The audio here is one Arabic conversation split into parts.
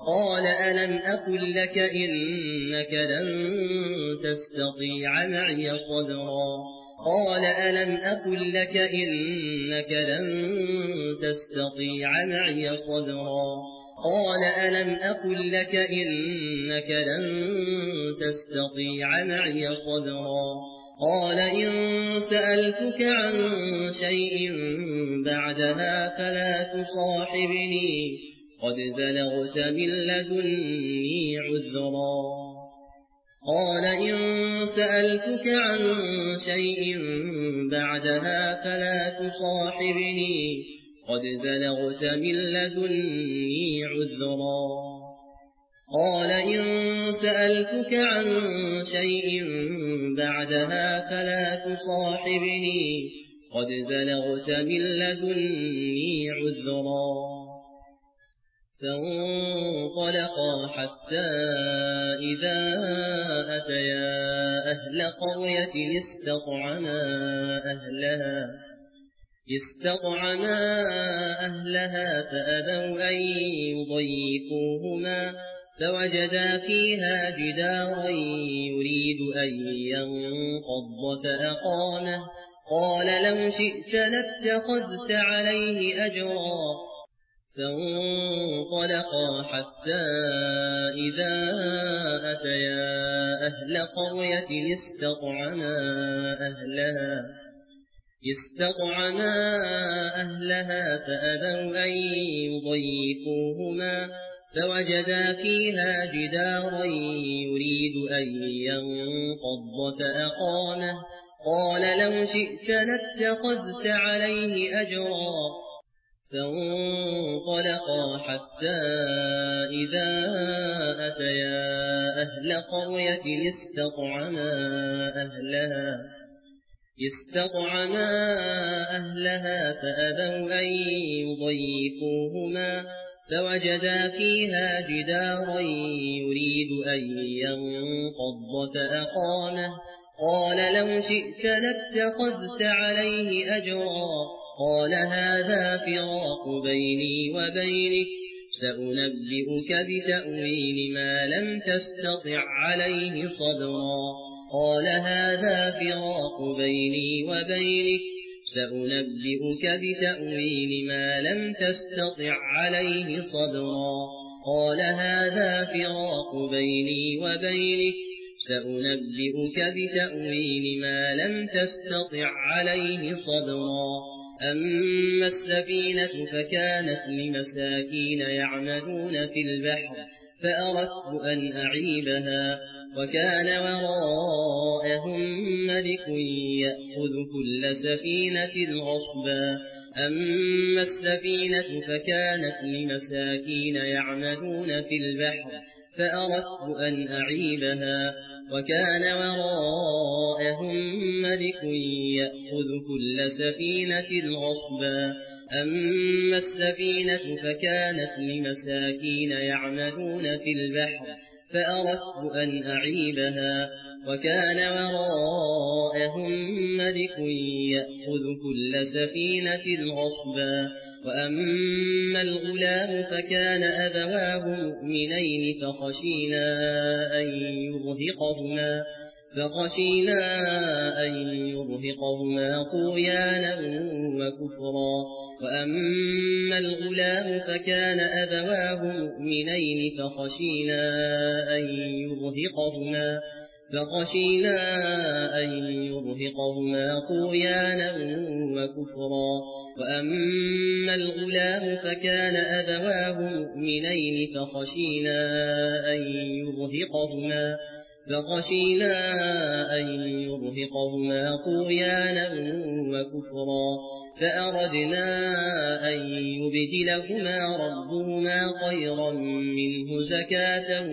قال ألم أقل لك إنك لن تستطيع معي صبرا قال ألم أقل لك إنك لن تستطيع معي صبرا قال ألم أقل لك إنك لن تستطيع معي صبرا قال إن سألتك عن شيء بعدها فلا تصاحبني قد بلغت من لدني عذرا قال إن سألتك عن شيء بعدها فلا تصاحبني قد بلغت من لدني عذرا قال إن سألتك عن شيء بعدها فلا تصاحبني قد بلغت من لدني عذرا فانطلقا حتى إذا أتيا أهل قرية استطعما أهلها فأبوا أن يضيفوهما فوجدا فيها جدارا يريد أن ينقض فأقامه قال لو شئت لاتخذت عليه أجرا فانطلقا حتى إذا أتيا أهل قرية استطعما أهلها فأبوا أن يضيفوهما فوجدا فيها جدارا يريد أن ينقض فأقامه قال لو شئت لاتخذت عليه أجرا فانطلقا حتى إذا أتيا أهل قرية استطعما أهلها فأبوا أن يضيفوهما فوجدا فيها جدارا يريد أن ينقض فأقامه قال لو شئت لاتخذت عليه أجرا قال هذا فراق بيني وبينك سأنبئك بتأويل ما لم تستطع عليه صبرا قال هذا فراق بيني وبينك سأنبئك بتأويل ما لم تستطع عليه صبرا قال هذا فراق بيني وبينك سأنبئك بتأويل ما لم تستطع عليه صبرا أما السفينة فكانت لمساكين يعملون في البحر فأردت أن أعيبها وكان وراءهم ملك يأخذ كل سفينة غصبا أما السفينة فكانت لمساكين يعملون في البحر فأردت أن أعيبها وكان وراءهم ملك يأخذ كل سفينة غصبا أما السفينة فكانت لمساكين يعملون في البحر فأردت أن أعيبها وكان وراءهم ملك يأخذ كل سفينة غصبا وأما الغلام فكان أبواه مؤمنين فخشينا أن يرهقهما طغيانا وكفرا وأما الغلام فكان أبواه مؤمنين فخشينا أن يرهقهما طغيانا وكفرا وأما الغلام فكان أبواه مؤمنين فخشينا أن يرهقهما طغيانا وكفرا فأردنا أن يبدلهما ربهما خيرا منه زكاة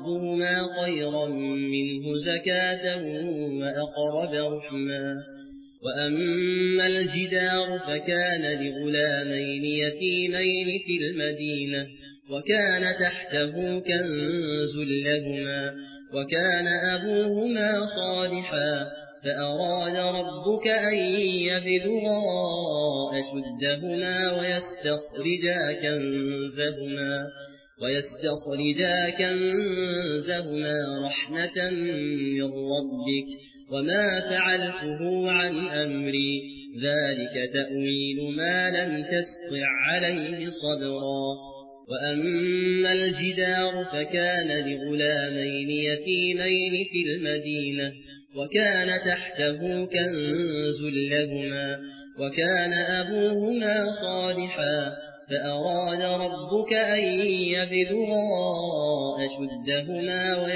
وأقرب رحما وأما الجدار فكان لغلامين يتيمين في المدينة وكان تحته كنز لهما وكان أبوهما صالحا فأراد ربك أن يبلغا أشدهما ويستخرجا كنزهما رحمة من ربك وما فعلته عن أمري ذلك تأويل ما لم تسطع عليه صبرا وأما الجدار فكان لغلامين يتيمين في المدينة وكان تحته كنز لهما وكان أبوهما صالحا فأراد ربك أن يبلغا أشدهما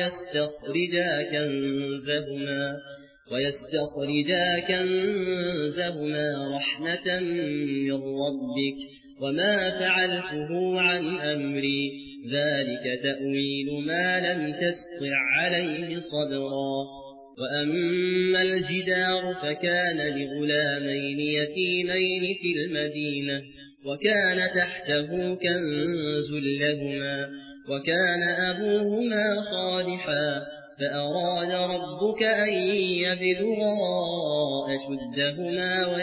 ويستخرجا كنزهما رحمة من ربك وما فعلته عن أمري ذلك تأويل ما لم تسطع عليه صبرا وأما الجدار فكان لغلامين يتيمين في المدينة وكان تحته كنز لهما وكان أبوهما صالحا فأراد ربك أن يبلغا أشدهما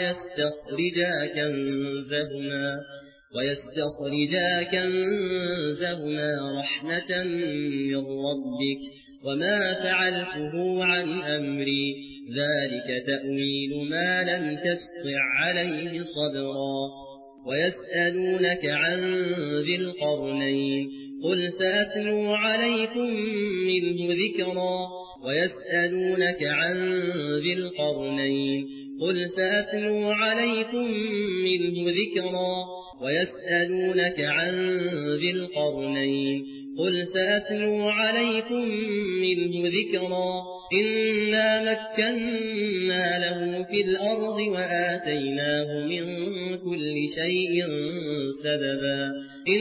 ويستخرجا كنزهما رحمة من ربك وما فعلته عن أمري ذلك تأويل ما لم تسطع عليه صبرا ويسألونك عن ذي القرنين قل سأتلو عليكم منه ذكرا ويسألونك عن ذي القرنين قل سأتلو عليكم منه ذكرا ويسألونك عن ذي القرنين قل سأتلو عليكم منه ذكرا إنا مكنا له في الأرض وآتيناه من كل شيء سببا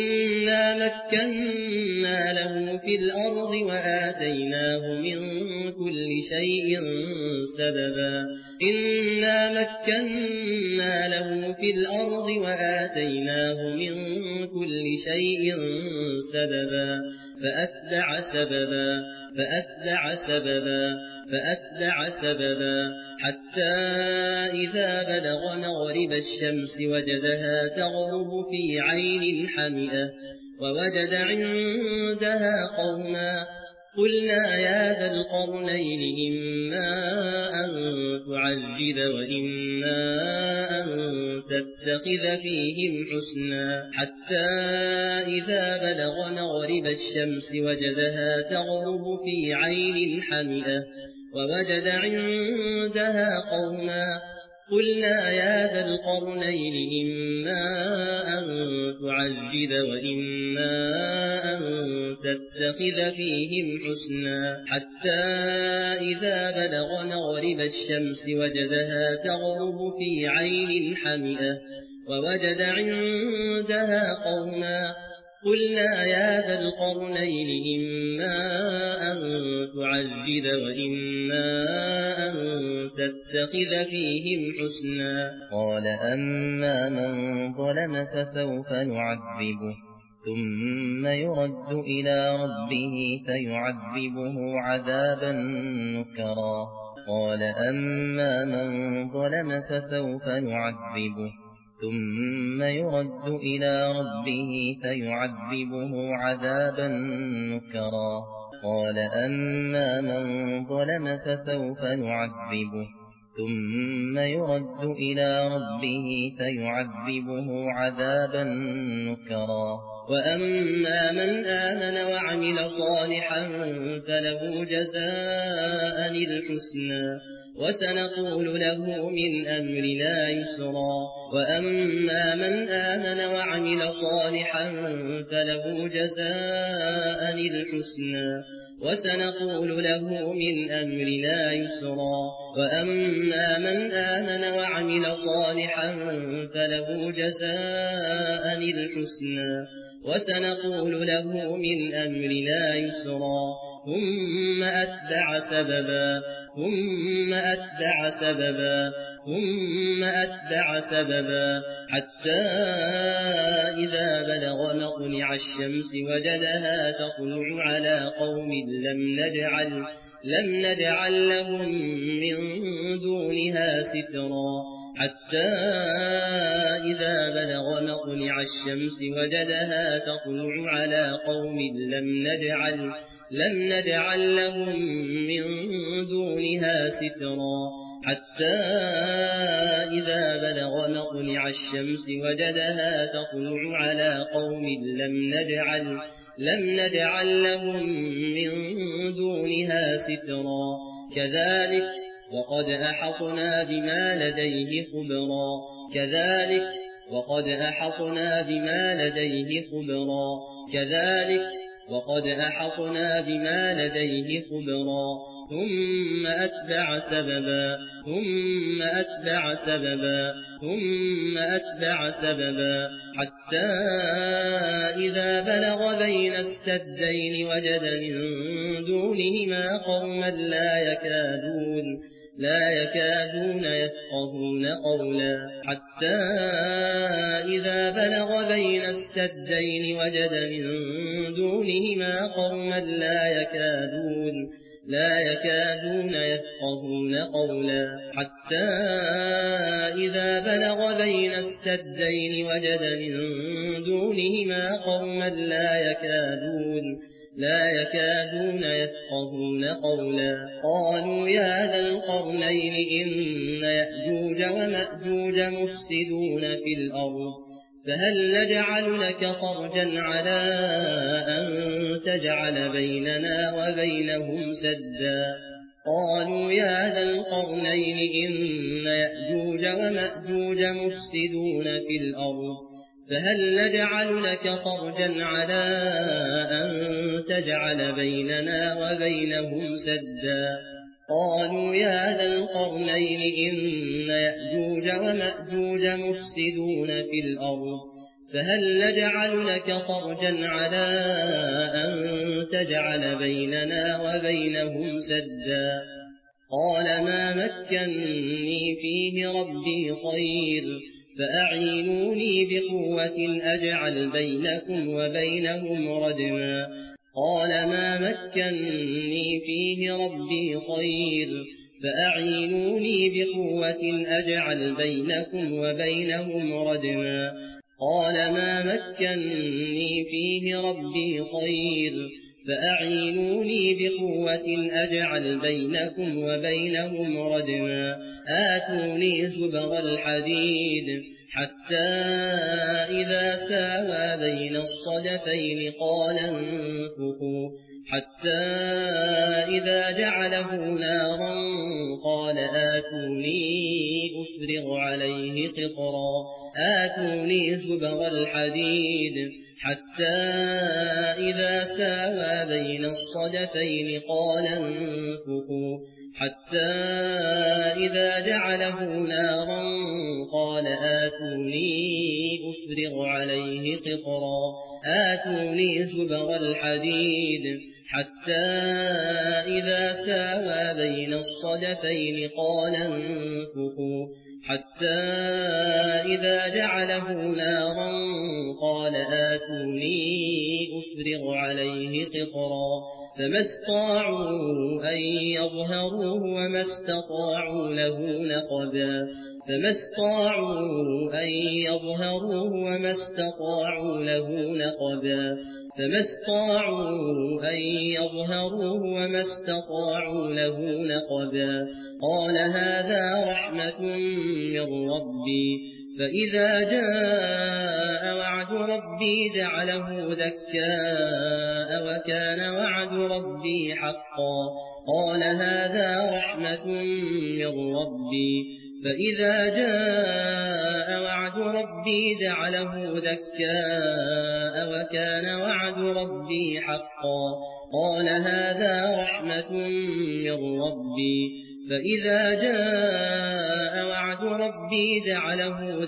فأتبع سببا حتى إذا بلغ مغرب الشمس وجدها تغرب في عين حمئة ووجد عندها قوما قلنا يا ذا القرنين إما أن تعذب وإما أن تتخذ فيهم حسنا حتى إذا بلغ مغرب الشمس وجدها تغرب في عين حمئة ووجد عندها قوما قلنا يا ذا القرنين إما أن تعذب وإما أن تتخذ فيهم حسنا حتى إذا بلغ مغرب الشمس وجدها تغرب في عين حمئة ووجد عندها قوما قلنا يا ذا القرنين إما أن تعذب وإما أن تتخذ فيهم حسنا قال أما من ظلم فسوف نعذبه ثم يرد إلى ربه فيعذبه عذابا نكرا قال أما من ظلم فسوف نعذبه ثم يرد إلى ربه فيعذبه عذابا نكرا قال أما من ظلم فسوف نعذبه ثم يرد إلى ربه فيعذبه عذابا نكرا وأما من آمن وعمل صالحا فله جزاء الحسنى وسنقول له من أمرنا يسرا وأما من آمن وعمل صالحا فله جزاء الحسنى وسنقول له من أمرنا يسرا وأما من آمن وعمل صالحا فله جزاء الحسنى وسنقول له من أمرنا يسرا ثم أتبع سببا ثم أتبع سببا ثم أتبع سببا حتى إذا بلغ مطلع الشمس وجدها تطلع على قوم لم نجعل لهم من دونها سترا حتى إذا بلغ مطلع الشمس وجدها تطلع على قوم لم نجعل لهم من دونها سترا حتى إذا بلغ مطلع الشمس وجدها تطلع على قوم لم نجعل لهم من دونها سترا كذلك وقد أحطنا بما لديه خبرا كذلك وقد أحطنا بما لديه خبرا كذلك وقد أحطنا بما لديه خبرا ثم أتبع سببا ثم أتبع سببا ثم أتبع سببا حتى إذا بلغ بين السدين وجد من دونهما قوما لا يكادون يفقهون قولا حتى إذا بلغ بين السدين وجد من دونهما قوما لا يكادون يفقهون قولا حتى إذا بلغ بين السدين وجد من دونهما قوما لا يكادون يفقهون قولا قالوا يا ذا القرنين إن يأجوج ومأجوج مفسدون في الأرض فهل نجعل لك خرجا على أن تجعل بيننا وبينهم سدا قالوا يا ذا القرنين إن يأجوج ومأجوج مفسدون في الأرض فهل نجعل لك خرجا على أن تجعل بيننا وبينهم سدا قالوا يا ذا القرنين إن يأجوج ومأجوج مفسدون في الأرض فهل نجعل لك خرجا على أن تجعل بيننا وبينهم سدا قال ما مكنني فيه ربي خير فأعينوني بقوة أجعل بينكم وبينهم ردما قال ما مكنني فيه ربي خير فأعينوني بقوة أجعل بينكم وبينهم ردما قال ما مكنني فيه ربي خير فأعينوني بقوة أجعل بينكم وبينهم ردما آتوني زبر الحديد حتى إذا ساوى بين الصدفين قال انفخوا حتى إذا جعله نارا قال آتوني أفرغ عليه قطرا آتوني زبر الحديد حتى إذا ساوى بين الصدفين قال انفخوا حتى إذا جعله نارا قال آتوني أفرغ عليه قطرا آتوني زبر الحديد حتى إذا ساوى بين الصدفين قال انفخوا حتى إذا جعله نارا قال آتوني أفرغ عليه قطرا فما استطاعوا أن يظهروه وما استطاعوا له نقبا فما استطاعوا أن يظهروه وما استطاعوا له نقبا فما استطاعوا أن يظهروه وما استطاعوا له نقبا قال هذا رحمة من ربي فإذا جاء وعد ربي جعله دكاء وكان وعد ربي حقا قال هذا رحمة من ربي فإذا جاء وعد ربي جعله دكاء وكان وعد ربي حقا قال هذا رحمة من ربي فإذا جاء وعد ربي جعله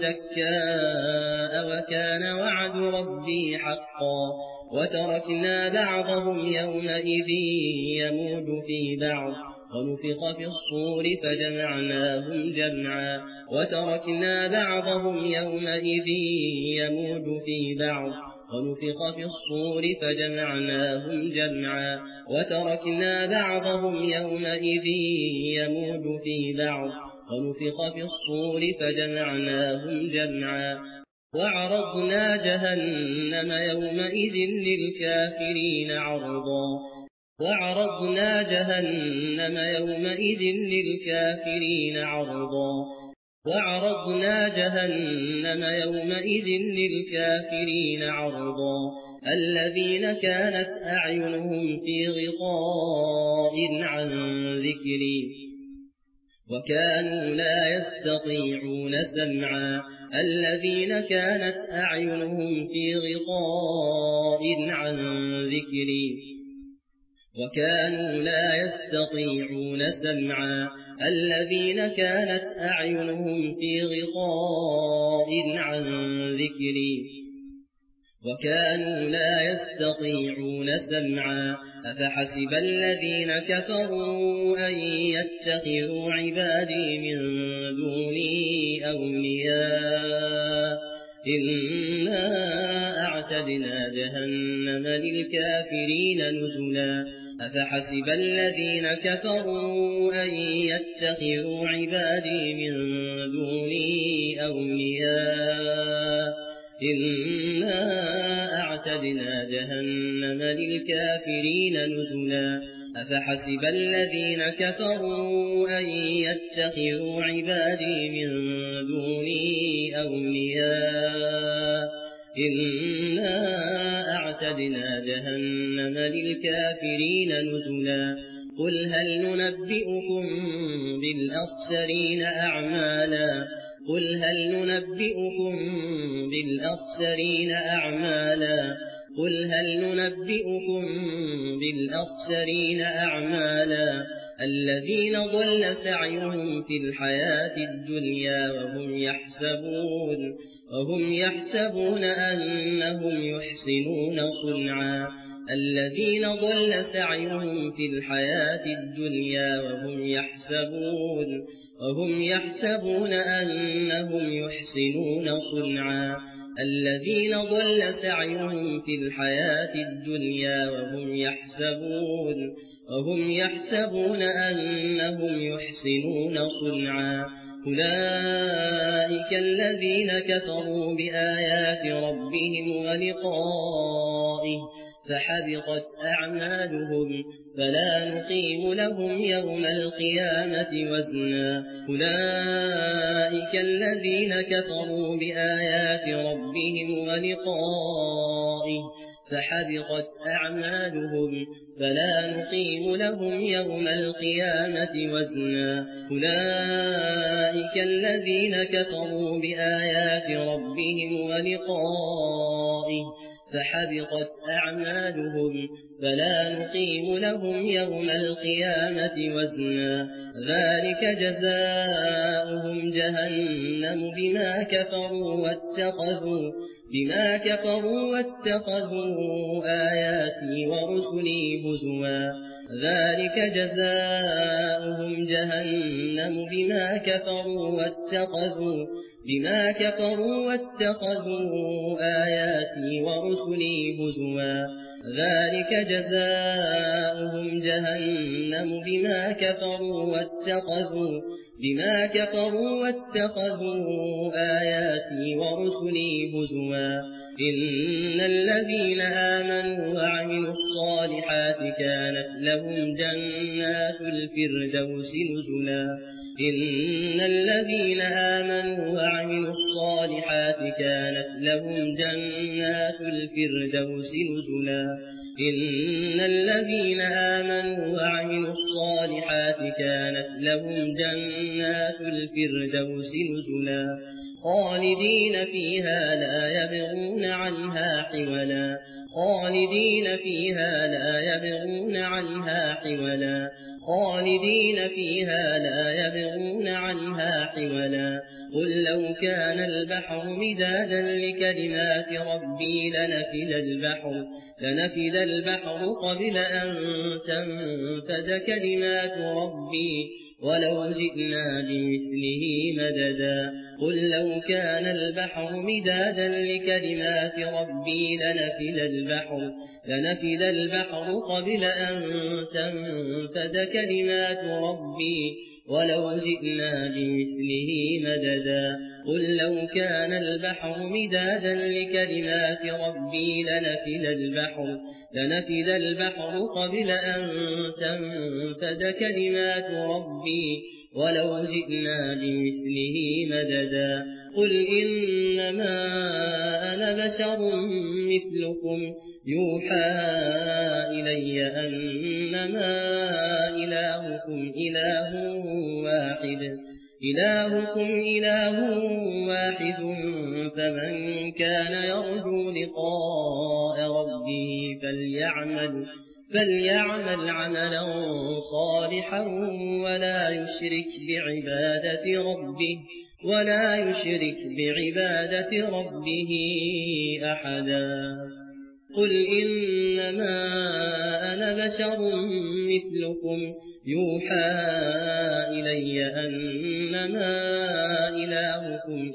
دكاء وكان وعد ربي حقا وتركنا بعضهم يومئذ يموج في بعض ونفخ في الصور فجمعناهم جمعا وتركنا بعضهم يومئذ يموج في بعض ونفخ في الصور فجمعناهم جمعا وتركنا بعضهم يومئذ يموج في بعض ونفخ في الصور فجمعناهم جمعا وعرضنا جهنم يومئذ للكافرين عرضا وعرضنا جهنم يومئذ للكافرين عرضا وعرضنا جهنم يومئذ للكافرين عرضا الذين كانت أعينهم في غطاء عن ذكري وكانوا لا يستطيعون سمعا الذين كانت أعينهم في غطاء عن ذكري وكانوا لا يستطيعون سمعا الذين كانت أعينهم في غطاء عن ذكري وكانوا لا يستطيعون سمعا أفحسب الذين كفروا أن يتخذوا عبادي من دوني أولياء إنا أعتدنا جهنم للكافرين نزلا أفحسب الذين كفروا أن يتخذوا عبادي من دوني أولياء إنا أعتدنا جهنم للكافرين نزلا أفحسب الذين كفروا أن يتخذوا عبادي من دوني أولياء إنا أعتدنا جهنم للكافرين نزلا قل هل ننبئكم بالأخسرين أعمالا قل هل ننبئكم بالأخسرين أعمالا قل هل ننبئكم بالأخسرين أعمالا الذين ضل سعيهم في الحياة الدنيا وهم يحسبون أنهم يحسنون صنعا الذين ضل سعيهم في الحياة الدنيا وهم يحسبون أنهم يحسنون صنعا الذين ضل سعيهم في الحياة الدنيا وهم يحسبون أنهم يحسنون صنعا أولئك الذين كفروا بآيات ربهم ولقائه فحبطت أعمالهم فلا نقيم لهم يوم القيامة وزنا أولئك الذين كفروا بآيات ربهم ولقائه فحبطت أعمالهم فلا نقيم لهم يوم القيامة وزنا أولئك الذين كفروا بآيات ربهم ولقائه فحبطت أعمالهم فلا نقيم لهم يوم القيامة وزنا ذلك جزاؤهم جهنم بما كفروا واتخذوا آياتي ورسلي هزوا ذلك جزاؤهم جهنم بما كفروا واتخذوا آياتي ورسلي هزوا ذلك جزاؤهم جهنم بما كفروا واتخذوا آياتي ورسلي هزوا إن الذين آمنوا وعملوا الصالحات كانت لهم جنات الفردوس نزلا إن الذين آمنوا وعملوا الصالحات كانت لهم جنات الفردوس نزلا إن الذين آمنوا وعملوا الصالحات كانت لهم جنات الفردوس نزلا خالدين فيها لا يبغون عنها حولا خالدين فيها لا يبغون عنها حولا خالدين فيها لا يبغون عنها حولا قل لو كان البحر مدادا لكلمات ربي لنفد البحر قبل أن تنفد كلمات ربي ولو جئنا بمثله مددا قل لو كان البحر مدادا لكلمات ربي لنفد البحر قبل أن تنفد كلمات ربي ولو جئنا بمثله مددا قل لو كان البحر مدادا لكلمات ربي لنفد البحر قبل أن تنفد كلمات ربي ولو جئنا بمثله مددا قل إنما أنا بشر مثلكم يوحى إلي أنما إلهكم إله واحد فمن كان يرجو لقاء ربه فليعمل عملا صالحا ولا يشرك بعبادة ربه أحدا قل إنما أنا بشر مثلكم يوحى إلي أنما إلهكم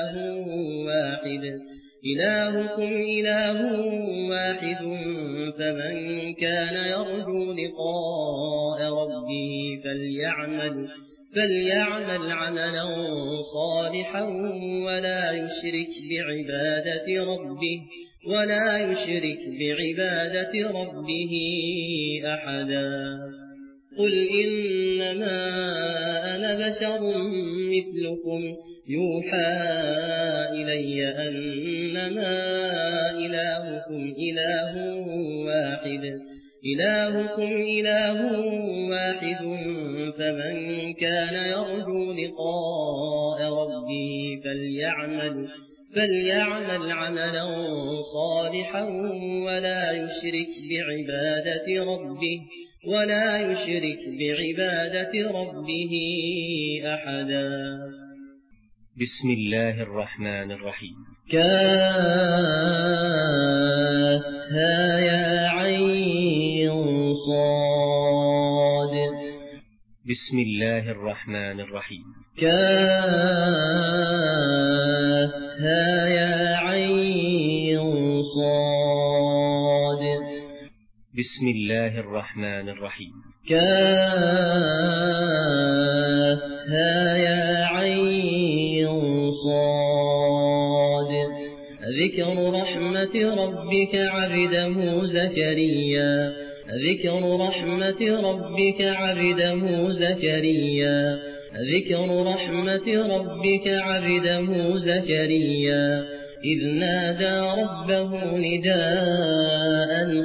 إله واحد فمن كان يرجو لقاء ربه فليعمل عملا صالحا ولا يشرك بعبادة ربه أحدا قل إنما أنا بشر مثلكم يوحى إلي أنما إلهكم إله واحد فمن كان يرجو لقاء ربه فليعمل عملا صالحا ولا يشرك بعبادة ربه أحدا بسم الله الرحمن الرحيم كافها يا عين صاد بسم الله الرحمن الرحيم كافها يا عين صاد بسم الله الرحمن الرحيم كافها يا عين صاد ذكر رحمة ربك عبده زكريا ذكر رحمة عبده زكريا إذ نادى ربه نداء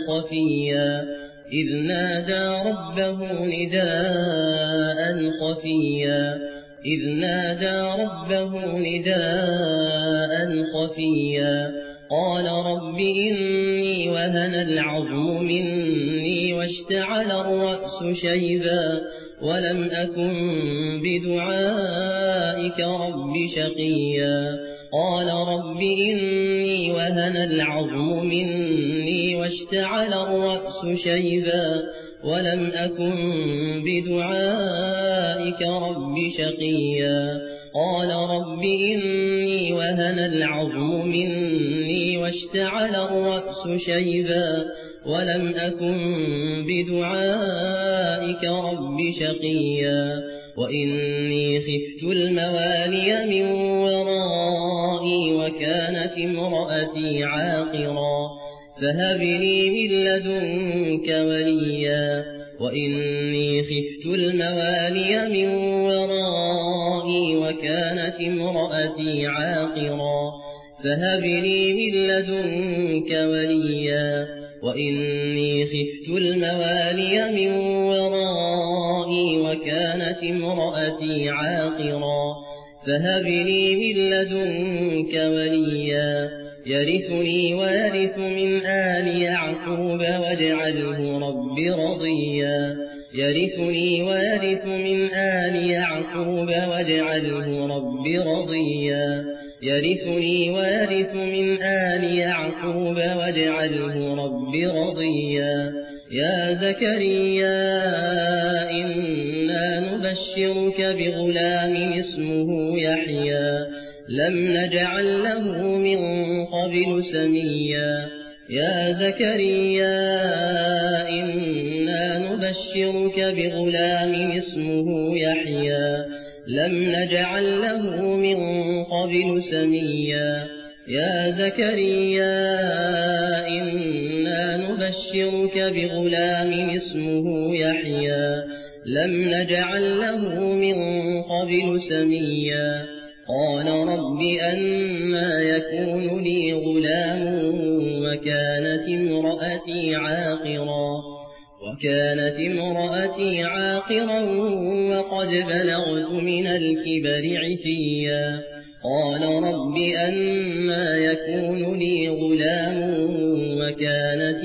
خفيا قال رب إني وهن العظم مني واشتعل الرأس شيبا ولم أكن بدعائك رب شقيا قال رب إني وهن العظم مني واشتعل الرأس شيبا ولم أكن بدعائك رب شقيا قال رب إني وهن العظم مني واشتعل الرأس شيبا ولم أكن بدعائك رب شقيا وإني خفت الموالي من ورائي وكانت امرأتي عاقرا فهب لي من لدنك وليا وإني خفت الموالي من ورائي وكانت امرأتي عاقرا فهب لي من لدنك وليا وإني خفت الموالي من ورائي وكانت امرأتي عاقرا فهب لي من لدنك وليا يرثني ويرث من آل يعقوب واجعله رب رضيا يرثني ويرث من آل يعقوب واجعله رب رضيا يرثني ويرث من آل يعقوب واجعله رب رضيا يا زكريا إنا نبشرك بغلام اسمه يحيى لم نجعل له من قبل سميا يا زكريا إنا نبشرك بغلام اسمه يحيى لم نجعل له من قبل سميا يا زكريا إنا نبشرك بغلام اسمه يحيى لم نجعل له من قبل سميا قال رب أنى يكون لي غلام وكانت امرأتي عاقرا وقد بلغت من الكبر عتيا قال رب أنى يكون لي غلام وكانت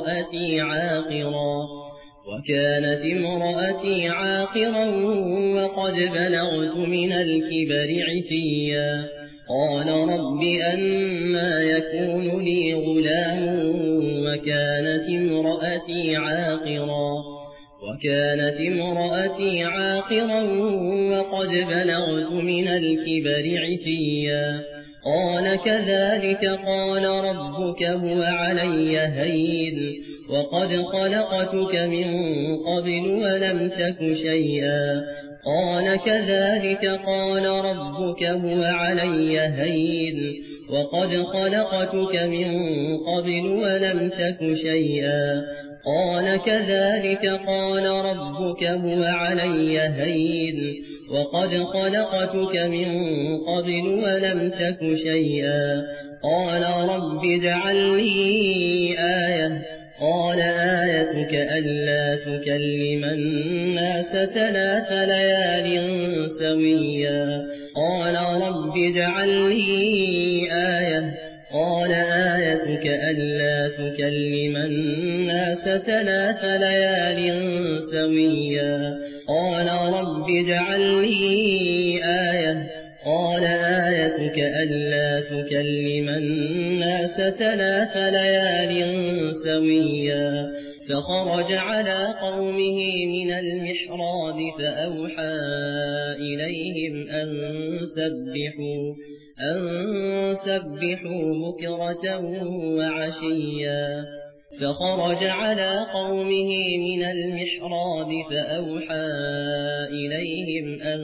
امرأتي عاقرا وقد بلغت من الكبر عتيا قال رب أنى يكون لي غلام وكانت امرأتي عاقرا وقد بلغت من الكبر عتيا قال كذلك قال ربك هو علي هين وقد خلقتك من قبل ولم تك شيئا قال كذلك قال ربك هو علي هين وقد خلقتك من قبل ولم تك شيئا قال كذلك قال ربك هو علي هين وقد خلقتك من قبل ولم تك شيئا قال رب اجعل لي آية قال آيتك ألا تكلم الناس 3 ليال سويا قال رب اجعل لي آية قال آيتك ألا تكلم الناس 3 ليال سويا قال رب اجعل لي آية قال آيتك ألا تكلم الناس 3 ليال سويا فخرج على قومه من المحراب فأوحى إليهم أن سبحوا بكرة وعشيا فخرج على قومه من المحراب فأوحى إليهم أن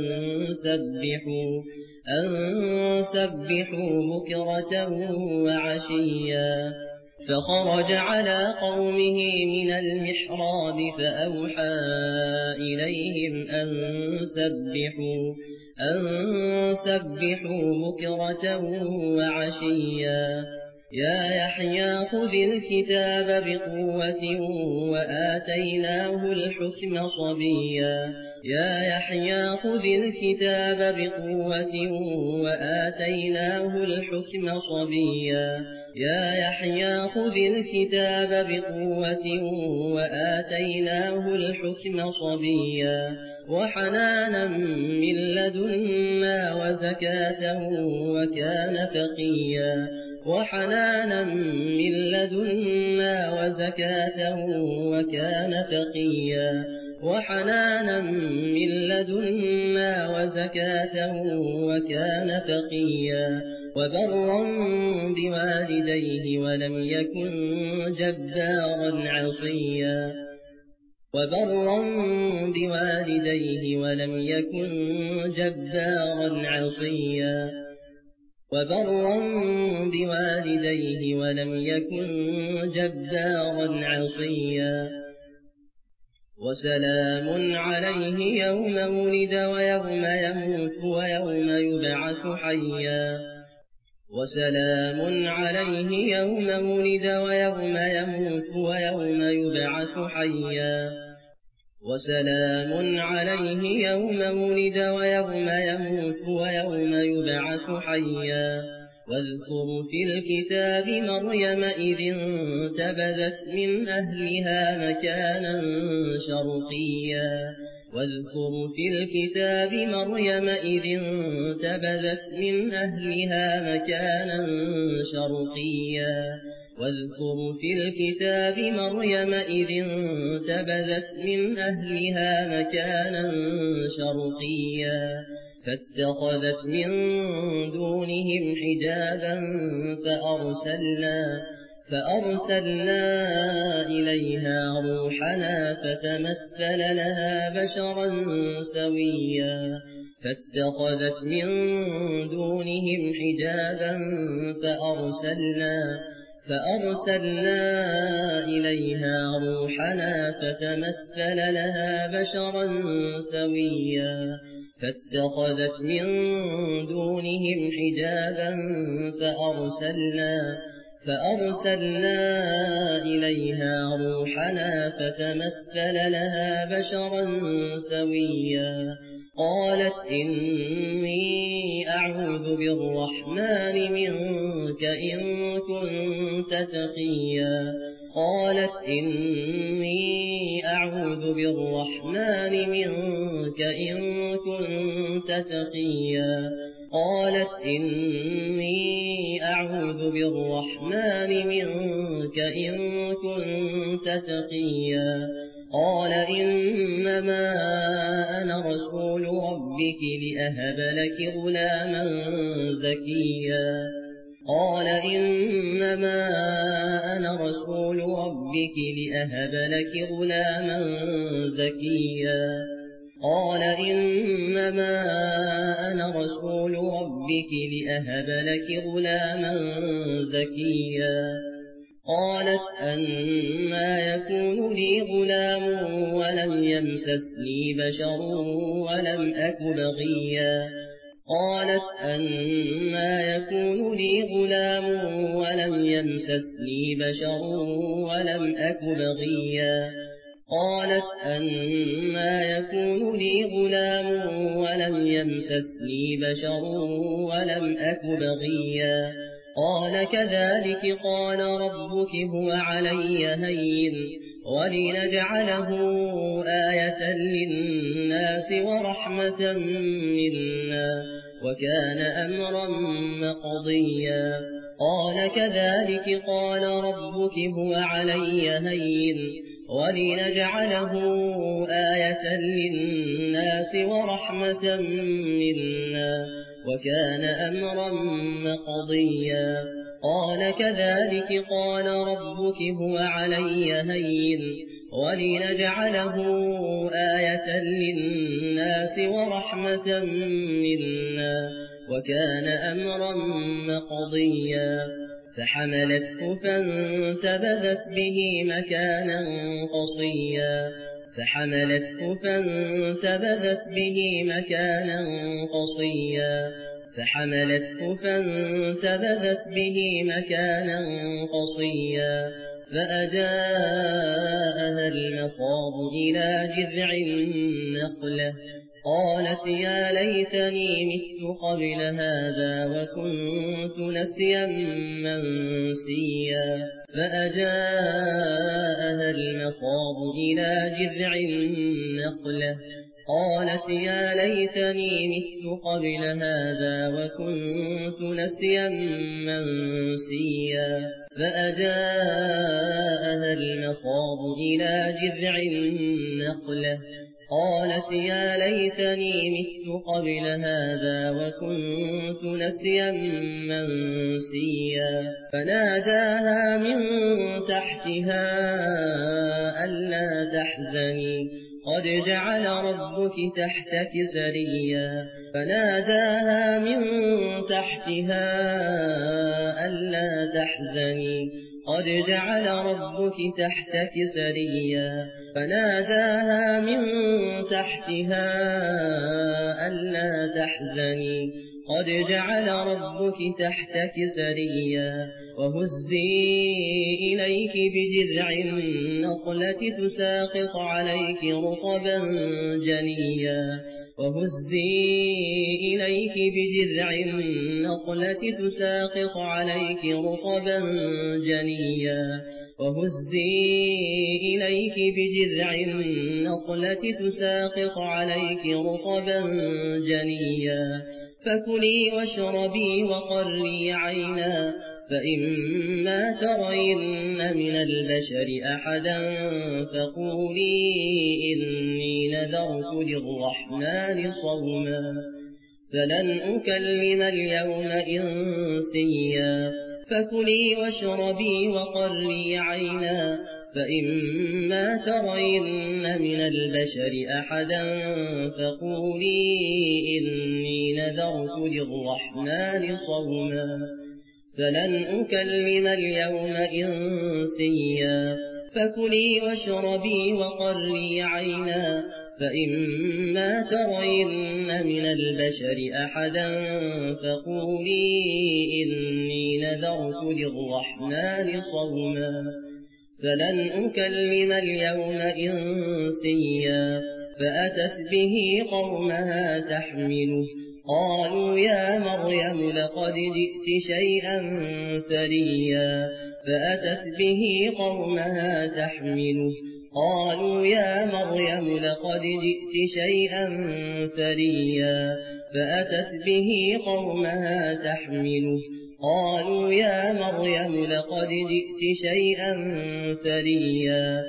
سبحوا بكرة وعشيا فخرج على قومه من المحراب فأوحى إليهم أن سبحوا بكرة وعشيا يا يحيى خذ الكتاب بقوة وآتيناه الحكم صبيا يا يحيى خذ الكتاب بقوة وآتيناه الحكم صبيا يا يحيى خذ الكتاب بقوة وآتيناه الحكم صبيا وحنانا من لدنا وزكاة وكان تقيا وحنانا من لدنا وزكاة وكان تقيا وحنانا من لدنا وزكاة وكان تقيا وبرا بوالديه ولم يكن جبارا عصيا وسلام عليه يوم ولد ويوم يموت ويوم يبعث حيا وسلام عليه يوم ولد ويوم يموت ويوم يبعث حيا وسلام عليه يوم ولد ويوم يموت ويوم يبعث حيا واذكر في الكتاب مريم إذ انتبذت من أهلها مكانا شرقيا واذكر في الكتاب مريم إذ انتبذت من أهلها مكانا شرقيا واذكر في الكتاب مريم إذ انتبذت من أهلها مكانا شرقيا فاتخذت من دونهم حجابا فأرسلنا إليها روحنا فتمثل لها بشرا سويا فاتخذت من دونهم حجابا فأرسلنا إليها روحنا فتمثل لها بشرا سويا فاتخذت من دونهم حجابا فأرسلنا إليها روحنا فتمثل لها بشرا سويا قالت إني أعوذ بالرحمن منك إن كنت تقيا قال إنما أنا رسول ربك لأهب لك غلاما زكيا قالت أنى يكون لي غلام ولم يمسسني بشر ولم أك بغيا قال كذلك قال ربك هو علي هين ولنجعله آية للناس ورحمة منا وكان أمرا مقضيا قال كذلك قال ربك هو علي هين ولنجعله آية للناس ورحمة منا وكان أمرا مقضيا قال كذلك قال ربك هو علي هين ولنجعله آية للناس ورحمة منا وكان أمرا مقضيا فحملته فانتبذت به مكانا قصيا فأجاءها المخاض إلى جذع النخلة قالت يا ليتني مت قبل هذا وكنت نسيا منسيا فأجاءها المخاض إلى جذع النخلة قالت يا ليتني مت قبل هذا وكنت نسيا منسيا فأجاءها المخاض إلى جذع النخلة قالت يا ليتني مت قبل هذا وكنت نسيا منسيا فناداها من تحتها ألا تحزني قد جعل ربك تحتك سريا فناداها من تحتها ألا تحزني قد جعل ربك تحتك سريا فناداها من تحتها ألا تحزني قد جعل ربك تحتك سريا وهزي إليك بجذع النخلة تساقط عليك رطبا جنيا وهزي إليك بجذع النخلة تساقط عليك رطبا جنيا وهزي إليك بجذع النخلة تساقط عليك رطبا جنيا فكلي واشربي وقري عينا فإما ترين من البشر أحدا فقولي إني نذرت للرحمن صوما فلن أكلم اليوم إنسيا فكلي واشربي وقري عينا فإما ترين من البشر أحدا فقولي إني نذرت للرحمن صوما فلن أكلم اليوم إنسيا فكلي واشربي وقري عينا فإما ترين من البشر أحدا فقولي إني نذرت للرحمن صوما فلن أكلم اليوم إنسيا فأتت به قومها تحمله قالوا يا مريم لقد جئت شيئا فريا فأتت به قومها تحمله قالوا يا مريم لقد جئت شيئا فريا فأتت به قومها تحمله قالوا يا مريم لقد جئت شيئا فريا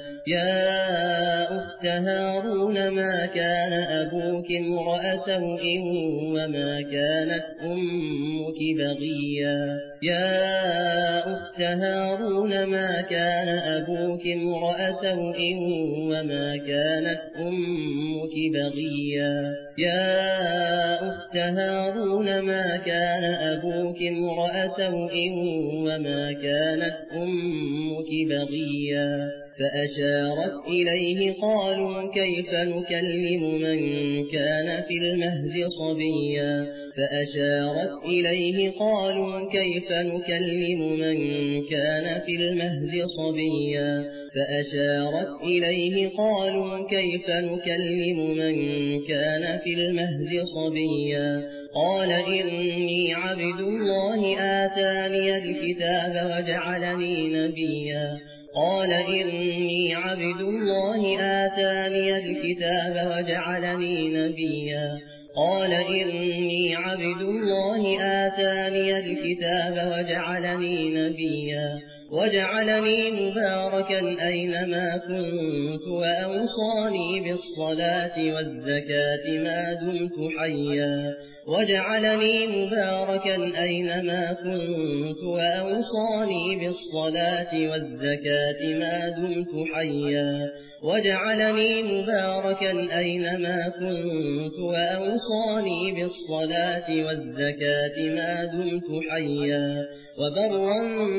يا أخت هارون ما كان أبوك امرأ سوء وما كانت أمك بغيا يا أخت هارون ما كان أبوك امرأ سوء وما كانت أمك بغيا يا أخت هارون ما كان أبوك امرأ سوء وما كانت أمك بغيا فأشارت إليه قالوا كيف نكلم من كان في المهد صبيا فأشارت إليه قالوا كيف نكلم من كان في المهد صبيا فأشارت إليه قالوا كيف نكلم من كان في المهد صبيا قال إني عبد الله آتاني الكتاب وجعلني نبيا قال إني عبد الله آتاني الكتاب وجعلني نبيا قال إني عبد الله آتاني الكتاب وجعلني نبيا وجعلني مباركا أينما كنت وأوصاني بالصلاة والزكاة ما دمت حيا وجعلني مباركا أينما كنت وأوصاني بالصلاة والزكاة ما دمت حيا وجعلني مباركا أينما كنت وأوصاني بالصلاة والزكاة ما دمت حيا وبرا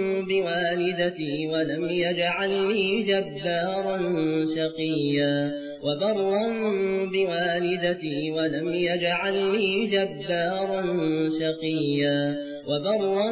بوالدتي ولم يجعلني جبارا شقيا وبرا بوالدتي ولم يجعلني جبارا شقيا وبرا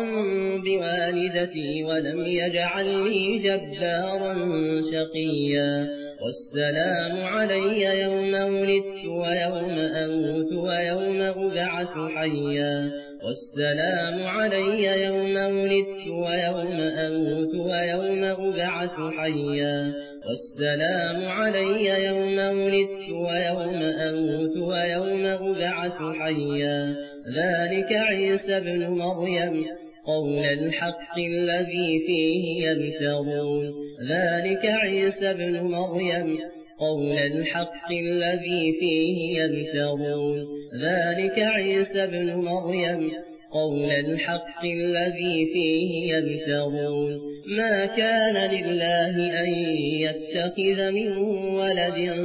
بوالدتي ولم يجعلني جبارا شقيا والسلام علي يوم ولدت ويوم أموت ويوم أبعث حيا والسلام علي يوم ولدت ويوم أموت ويوم أبعث حيا والسلام علي يوم ولدت ويوم أموت ويوم أبعث حيا ذلك عيسى ابن مريم قول الحق الذي فيه يمترون ذلك عيسى ابن مريم قول الحق الذي فيه يمترون ذلك عيسى ابن مريم قول الحق الذي فيه يمترون ما كان لله أن يتخذ من ولد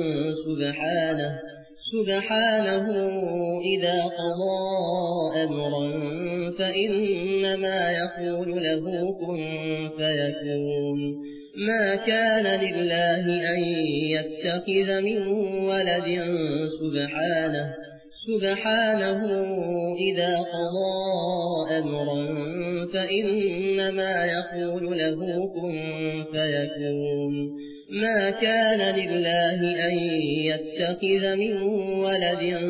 سبحانه إذا قضى أمرا فإنما يقول له كن فيكون ما كان لله أن يتخذ من ولد سبحانه إذا قضى أمرا فإنما يقول له كن فيكون ما كان لله أن يتخذ من ولد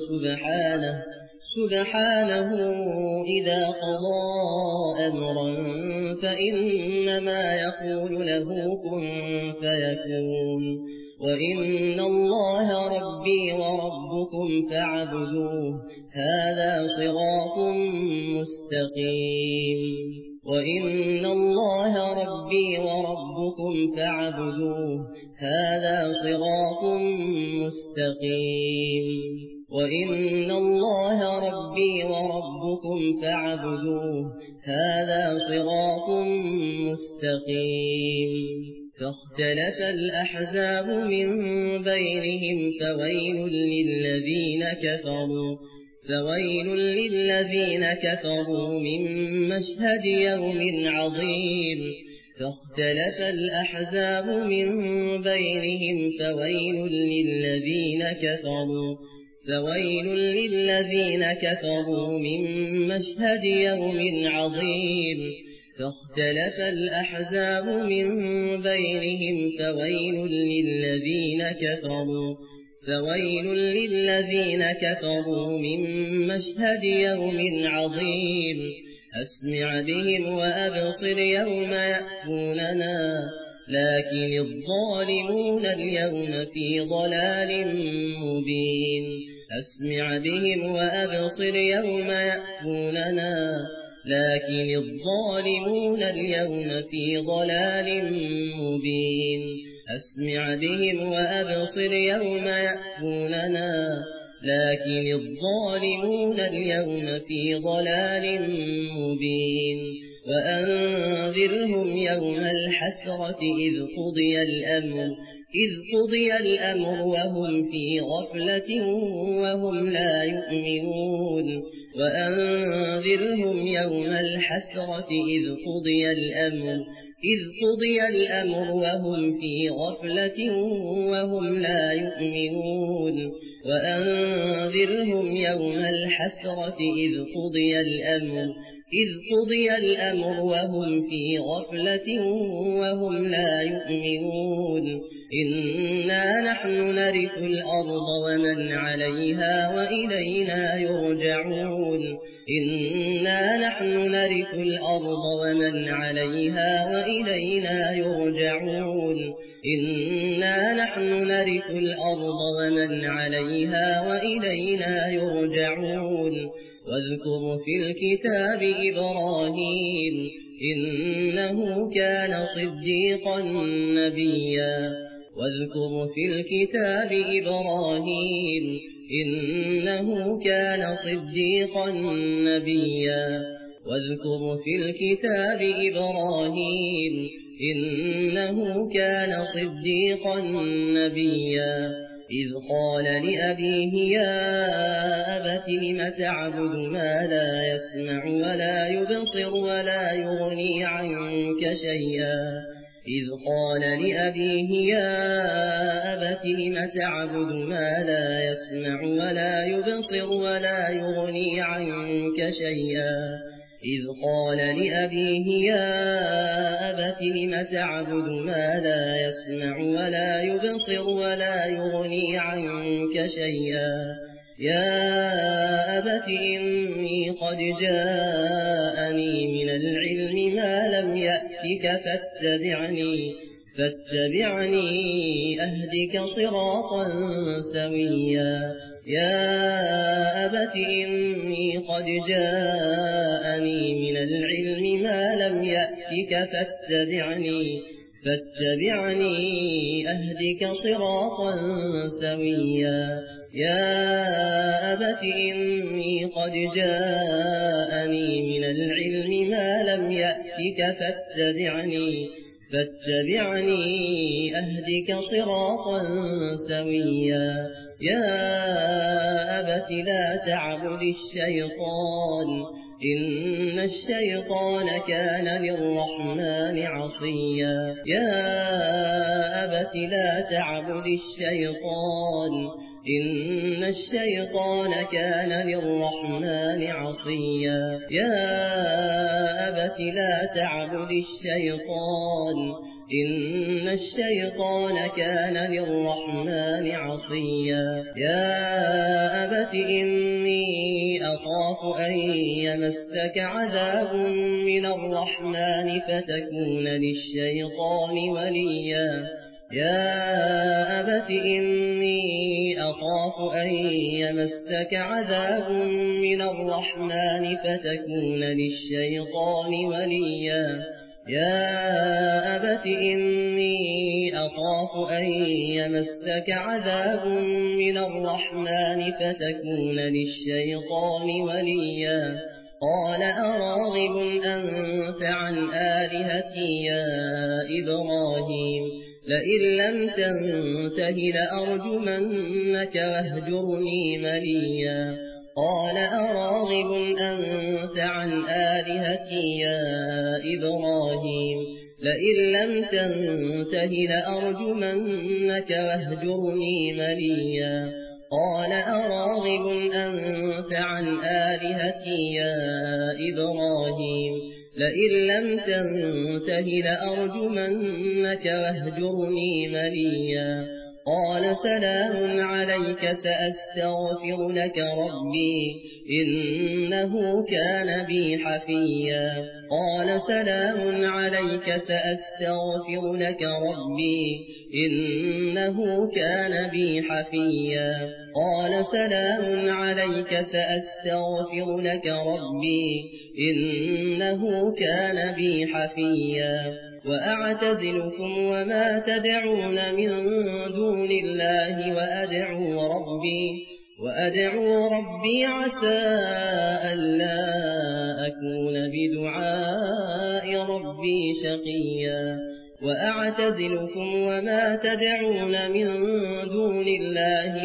سبحانه إذا قضى أمرا فإنما يقول له كن فيكون وإن الله ربي وربكم فاعبدوه هذا صراط مستقيم وإن الله ربي وربكم فاعبدوه هذا صراط مستقيم وإن الله ربي وربكم فاعبدوه هذا صراط مستقيم فاختلف الأحزاب من بينهم فويل للذين كفروا من مشهد يوم عظيم فاختلف الأحزاب من بينهم فويل للذين كفروا من مشهد يوم عظيم فاختلف الأحزاب من بينهم فويل للذين كفروا من مشهد يوم عظيم أسمع بهم وأبصر يوم يأتوننا لكن الظالمون اليوم في ضلال مبين أسمع بهم وأبصر يوم يأتوننا لكن الظالمون اليوم في ضلال مبين أسمع بهم وأبصر يوم يأتوننا لكن الظالمون اليوم في ضلال مبين وأنذرهم يوم الحسرة إذ قضي الأمر وهم في غفلة وهم لا يؤمنون وأنذرهم يوم الحسرة إذ قضي الأمر وهم في غفلة وهم لا يؤمنون وأنذرهم يوم الحسرة إذ قضي الأمر وهم في غفلة وهم لا يؤمنون إنا نحن نرث الأرض ومن عليها وإلينا يرجعون إنا نحن نرث الأرض ومن عليها وإلينا يرجعون إنا نحن نرث الأرض ومن عليها وإلينا يرجعون واذكر في الكتاب إبراهيم إنه كان صديقا نبيا واذكر في الكتاب إبراهيم إنه كان صديقا نبيا واذكر في الكتاب إبراهيم إنه كان صديقا نبيا إذ قال لأبيه يا أبت لم تعبد ما لا يسمع ولا يبصر ولا يغني عنك شيئا إذ قال لأبيه يا أبت لم تعبد ما لا يسمع ولا يبصر ولا يغني عنك شيئا إذ قال لأبيه يا أبت لم تعبد ما لا يسمع ولا يبصر ولا يغني عنك شيئا يا أبت إني قد جاءني من العلم ما لم يأتك فاتبعني أهدك صراطا سويا يا أبت إني قد جاءني من العلم ما لم يأتك فاتبعني أهدك صراطا سويا يا أبت إني قد جاءني من العلم ما لم يأتك فاتبعني أهدك صراطا سويا يا أبت لا تعبد الشيطان إن الشيطان كان للرحمن عصيا يا أبت لا تعبد الشيطان إن الشيطان كان للرحمن عصيا يا أبت لا تعبد الشيطان إن الشيطان كان للرحمن عصيا يا أبت إني أخاف أن يمسك عذاب من الرحمن فتكون للشيطان وليا يا أبت إني أخاف أن يمسك عذاب من الرحمن فتكون للشيطان وليا يا أبت إني أخاف أن يمسك عذاب من الرحمن فتكون للشيطان وليا قال أراغب أنت عن آلهتي يا إبراهيم لئن لم تنته لأرجمنك واهجرني مليا قال أراغب أنت عن آلهتي يا إبراهيم لئن لم تنته لأرجمنك واهجرني مليا قال أراغب أنت عن آلهتي يا إبراهيم لئن لم تنته لأرجمنك واهجرني مليا قال سلام عليك سأستغفر لك ربي إنه كان بي حفيا قال سلام عليك سأستغفر لك ربي إنه كان بي حفيا قال سلام عليك سأستغفر لك ربي إنه كان بي حفيا وأعتزلكم وما تدعون من دون الله وأدعو ربي عسى ألا أكون بدعاء ربي شقيا وأعتزلكم وما تدعون من دون الله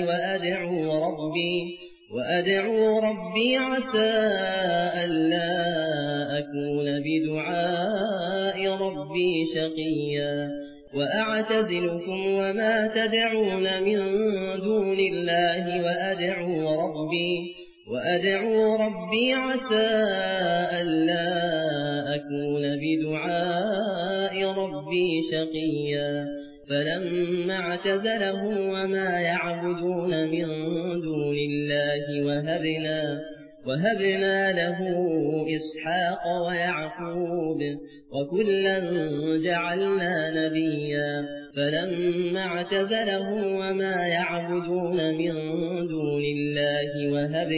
وأدعو ربي عسى ألا أكون بدعاء ربي شقيا وأعتزلكم وما تدعون من دون الله وأدعو ربي عسى ألا أكون بدعاء ربي شقيا فلما اعتزلهم وما يعبدون من دون الله وهبنا له إسحاق ويعقوب وكلا جعلنا نبيا فلما اعتزلهم وما يعبدون من دون الله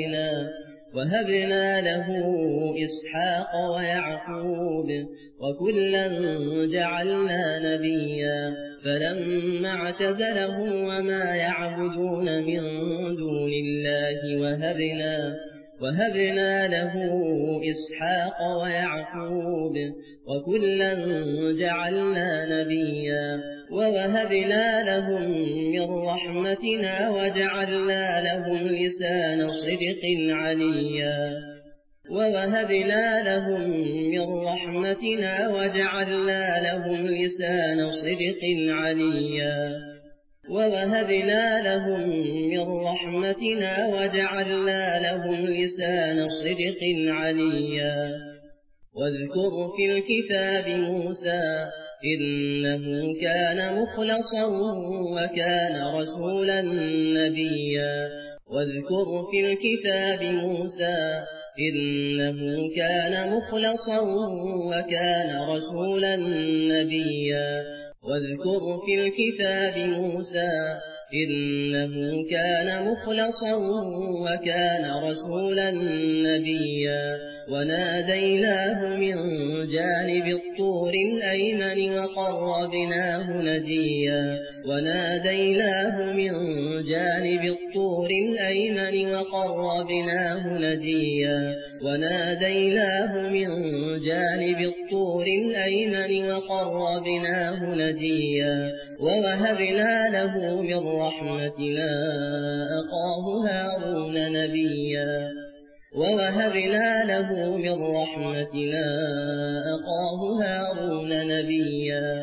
وهبنا له إسحاق ويعقوب وكلا جعلنا نبيا فلما اعتزلهم وما يعبدون من دون الله وهبنا له إسحاق ويعقوب وكلا جعلنا نبيا ووهبنا لهم من رحمتنا وجعلنا لهم لسان صدق عليا ووهبنا لهم من رحمتنا وجعلنا لهم لسان صدق عليا ووهبنا لهم من رحمتنا وجعلنا لهم لسان صدق عليا واذكر في الكتاب موسى إنه كان مخلصا وكان رسولا نبيا واذكر في الكتاب موسى إنه كان مخلصا وكان رسولا نبيا واذكر في الكتاب موسى إنه كان مخلصا وكان رسولا نبيا وناديناه من جانب الطور الأيمن وقربناه نجيا وناديناه من جانب الطور الأيمن وقربناه نجيا وناديناه من جانب الطور الأيمن وقربناه نجيا ووهبنا له من رحمتنا أخاه هارون نبيا ووهبنا له من رحمتنا أخاه هارون نبيا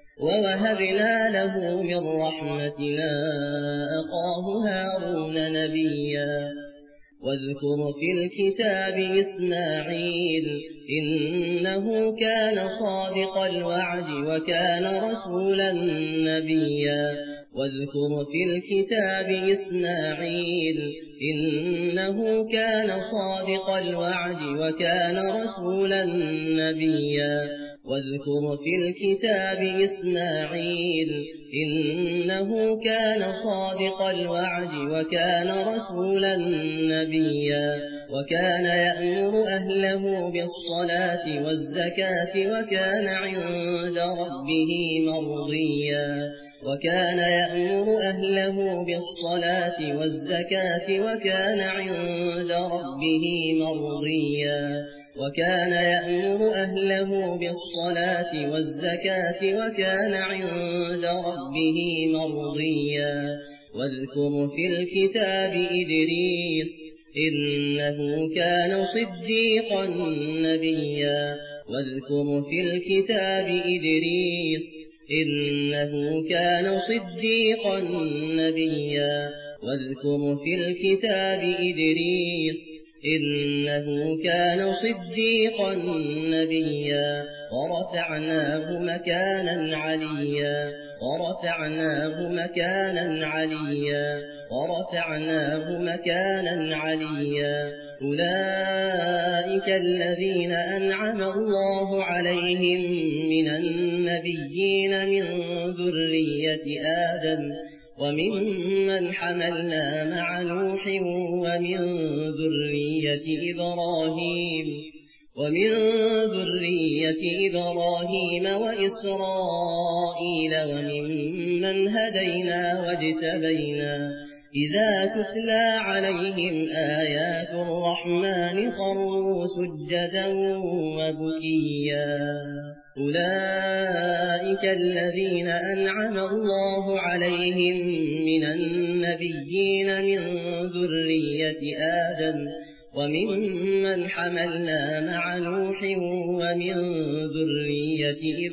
ووهبنا له من رحمتنا أخاه هارون نبيا واذكر في الكتاب إسماعيل إنه كان صادق الوعد وكان رسولا نبيا واذكر في الكتاب إسماعيل إنه كان صادق الوعد وكان رسولا نبيا واذكر في الكتاب إسماعيل إنه كان صادق الوعد وكان رسولا نبيا وكان يأمر أهله بالصلاة والزكاة وكان عند ربه مرضيا وكان يأمر أهله بالصلاة والزكاة وكان عند ربه مرضيا وكان يأمر أهله بالصلاة والزكاة وكان عند ربه مرضيا واذكر في الكتاب إدريس إنه كان صديقا نبيا واذكر في الكتاب إدريس إنه كان صديقا نبيا واذكر في الكتاب إدريس إنه كان صديقا نبيا ورفعناه مكانا عليا ورفعناه مكانا عليا ورفعناه مكانا عليا أولئك الذين أنعم الله عليهم من النبيين من ذرية آدم وممن حملنا مع نوح ومن ذرية إبراهيم وإسرائيل وممن هدينا واجتبينا إذا تتلى عليهم آيات الرحمن خروا سجدا وبكيا أولئك الذين أنعم الله عليهم من النبيين من ذرية آدم وممن حملنا مع نوح ومن ذرية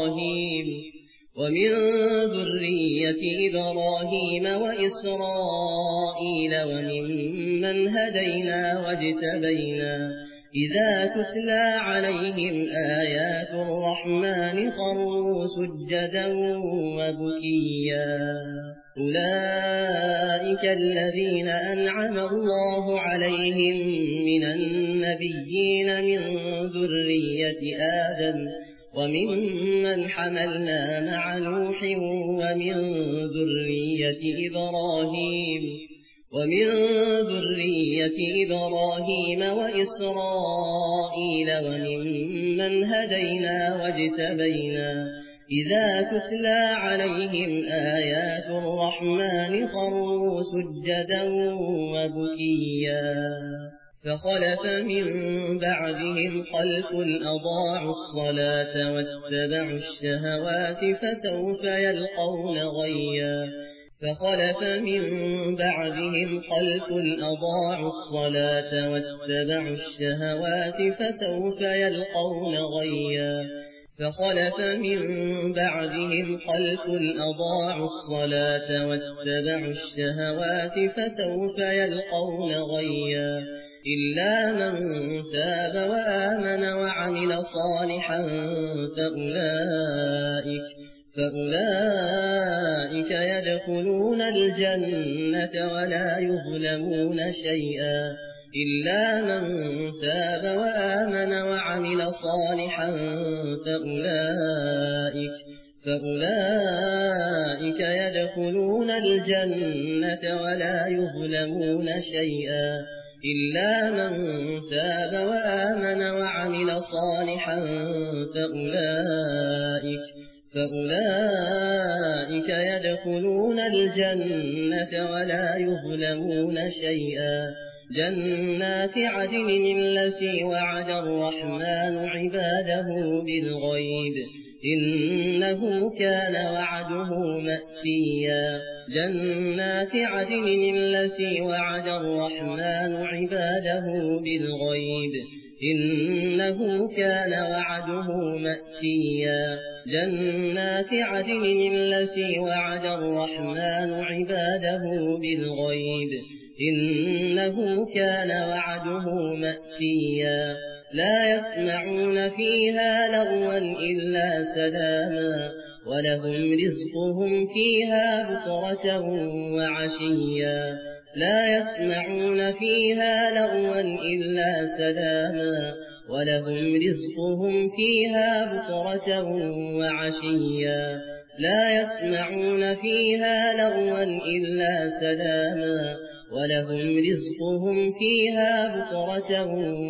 إبراهيم وإسرائيل وممن هدينا واجتبينا إذا تتلى عليهم آيات الرحمن خروا سجدا وبكيا أولئك الذين أنعم الله عليهم من النبيين من ذرية آدم وممن حملنا مع نوح ومن ذرية إبراهيم وإسرائيل وممن هدينا واجتبينا إذا تتلى عليهم آيات الرحمن خروا سجدا وبكيا فخلف من بعدهم خلف أضاعوا الصلاة واتبعوا الشهوات فسوف يلقون غيا فخلف من بعدهم خلف أضاعوا الصلاة واتبعوا الشهوات فسوف يلقون غيا فخلف من بعدهم خلف أضاعوا الصلاة واتبعوا الشهوات فسوف يلقون غيا إلا من تاب وآمن وعمل صالحا فأولئك يدخلون الجنة ولا يظلمون شيئا إلا من تاب وآمن وعمل صالحا فأولئك يدخلون الجنة ولا يظلمون شيئا إلا من تاب وآمن وعمل صالحا فأولئك يدخلون الجنة ولا يظلمون شيئا جنات عدن التي وعد الرحمن عباده بالغيب إنه كان وعده مأتيا جنات عدن التي وعد الرحمن عباده بالغيب إنه كان وعده مأتيا جنات عدن التي وعد الرحمن عباده بالغيب إنه كان وعده مأتيا لا يسمعون فيها لغوا إلا سلاما ولهم رزقهم فيها بكرة وعشيا لا يسمعون فيها لغوا إلا سلاما ولهم رزقهم فيها بكرة وعشيا لا يسمعون فيها لغوا إلا سلاما ولهم رزقهم فيها بكرة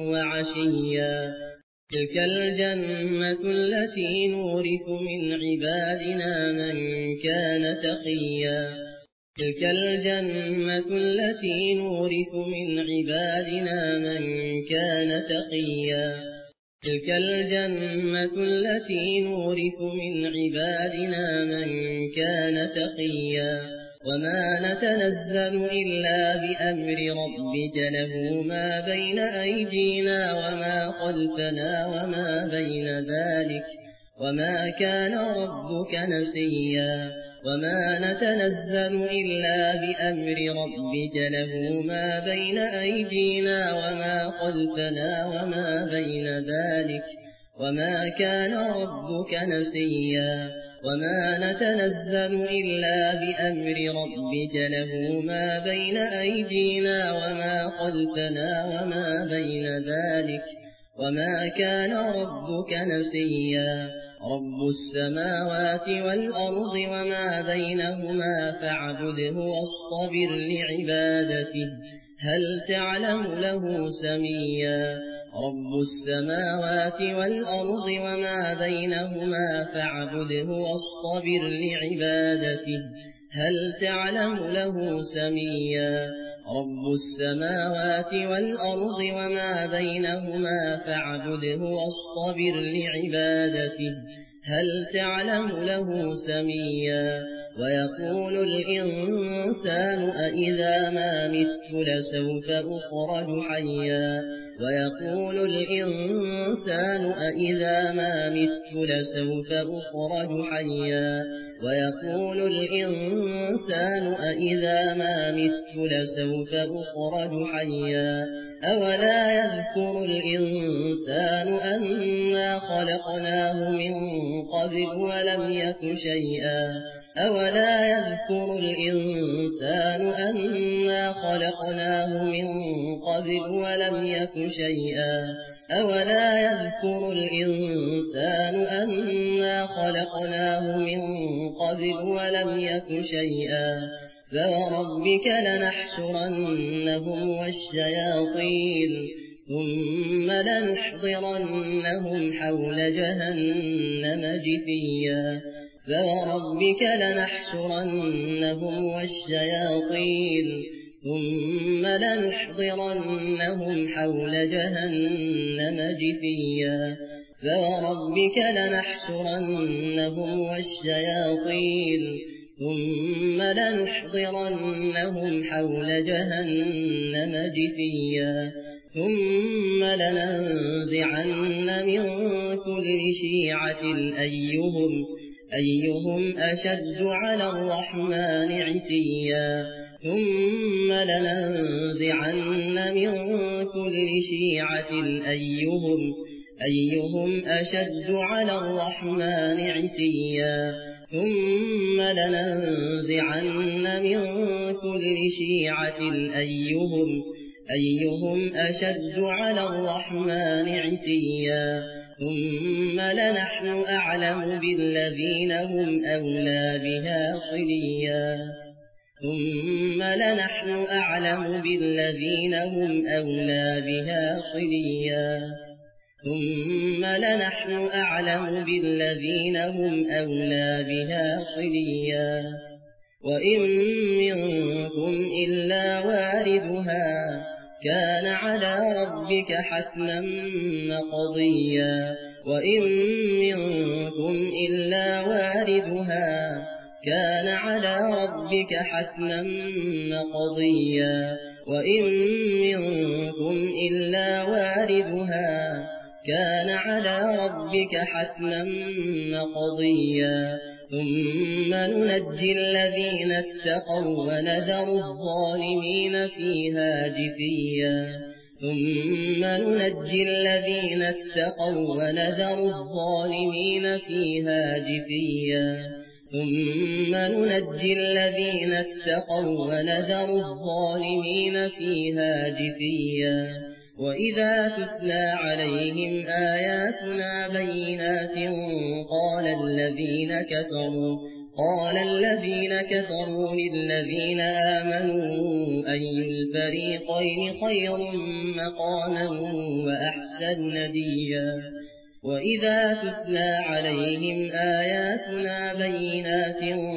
وعشيا تلك الجنة التي نورث من عبادنا من كان تقيا تلك الجنة التي نورث من عبادنا من كان تقيا تلك الجنة التي نورث من عبادنا من كان تقيا وما نتنزل إلا بأمر ربك له ما بين أيدينا وما خلفنا وما بين ذلك وما كان ربك نسيا وما نتنزل إلا بأمر ربك له ما بين أيدينا وما خلفنا وما بين ذلك وما كان ربك نسيا وما نتنزل إلا بأمر ربك له ما بين أيدينا وما خلفنا وما بين ذلك وما كان ربك نسيا رب السماوات والأرض وما بينهما فاعبده واصطبر لعبادته هل تعلم له سميا رب السماوات والأرض وما بينهما فاعبده واصطبر لعبادته هل تعلم له سميا رب السماوات والأرض وما بينهما فاعبده واصطبر لعبادته هل تعلم له سميا ويقول الإنسان أإذا ما مت لسوف أخرج حيا ويقول الإنسان أإذا ما مت لسوف أخرج حيا ويقول الإنسان أإذا ما مت لسوف أخرج حيا أولا يذكر الإنسان أنا خلقناه من قبل ولم يك شيئا أولا يذكر الإنسان أنا خلقناه من قبل ولم يك شيئا أولا يذكر الإنسان أنا خلقناه من قبل ولم يك شيئا فوربك لنحشرنهم والشياطين ثم لنحضرنهم حول جهنم جثيا فوربك لنحشرنهم والشياطين ثم لنحضرنهم حول جهنم جثيا فوربك لنحشرنهم والشياطين ثم لنحضرنهم حول جهنم جثيا ثم لننزعن من كل شيعة أيهم أشد على الرحمن عتيا ثم لننزعن من كل شيعة أيهم أشد على الرحمن عتيا ثم لننزعن من كل شيعة أيهم أشد على الرحمن عتيا ثم لنحن أعلم بالذين هم أولى بها صليا ثم لنحن أعلم بالذين هم أولى بها صليا ثم لنحن أعلم بالذين هم أولى بها صليا وإن منكم إلا واردها كان على ربك حتما مقضيا وإن منكم إلا واردها كان على ربك حتما مقضيا وإن منكم إلا واردها كان على ربك حتما مقضيا ثم ننجي الذين اتقوا ونذر الظالمين فيها جثيا ثم ننجي الذين اتقوا ونذر الظالمين فيها جثيا ثم ننجي الذين اتقوا ونذر الظالمين فيها جثيا وإذا تتلى عليهم آياتنا بينات قال الذين كفروا للذين آمنوا أي الفريقين خير مقاما وأحسن نديا وإذا تتلى عليهم آياتنا بينات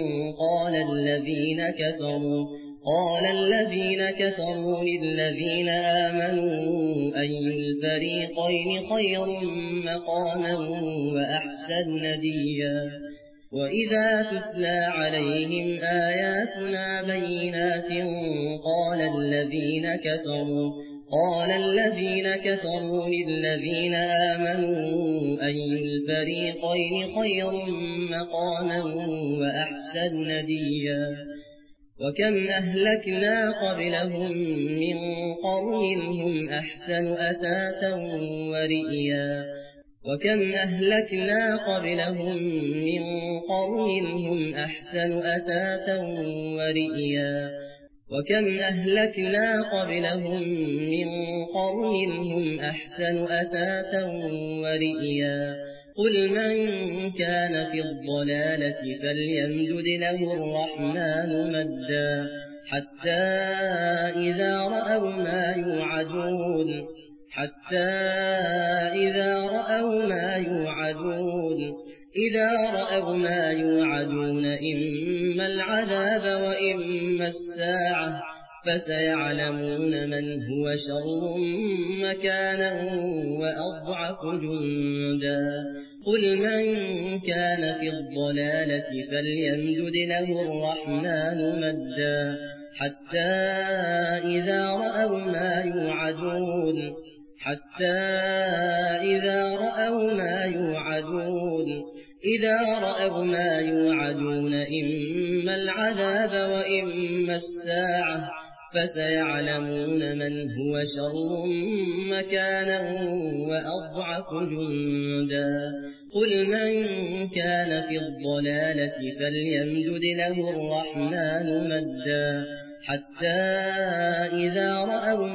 قال الذين كفروا للذين آمنوا أي الفريقين خير مقاما وأحسن نديا وإذا تتلى عليهم آياتنا بينات قال الذين كفروا للذين آمنوا أي الفريقين خير مقاما وأحسن نديا وكم أهلكنا قبلهم من قرن هم أحسن أثاثا ورئيا وكم أهلكنا قبلهم من قرن هم أحسن أثاثا ورئيا وكم أهلكنا قبلهم من قرن هم أحسن أثاثا ورئيا قل من كان في الضلالة فليمدد له الرحمن مدا حتى إذا رأوا ما يوعدون إما العذاب وإما الساعة فسيعلمون من هو شر مكانا وأضعف جندا قل من كان في الضلالة فليمدد له الرحمن مدا حتى إذا رأوا ما يوعدون إما العذاب وإما الساعة فسيعلمون من هو شر مكانا وأضعف جندا قل من كان في الضلالة فليمدد له الرحمن مدا حتى إذا رأوا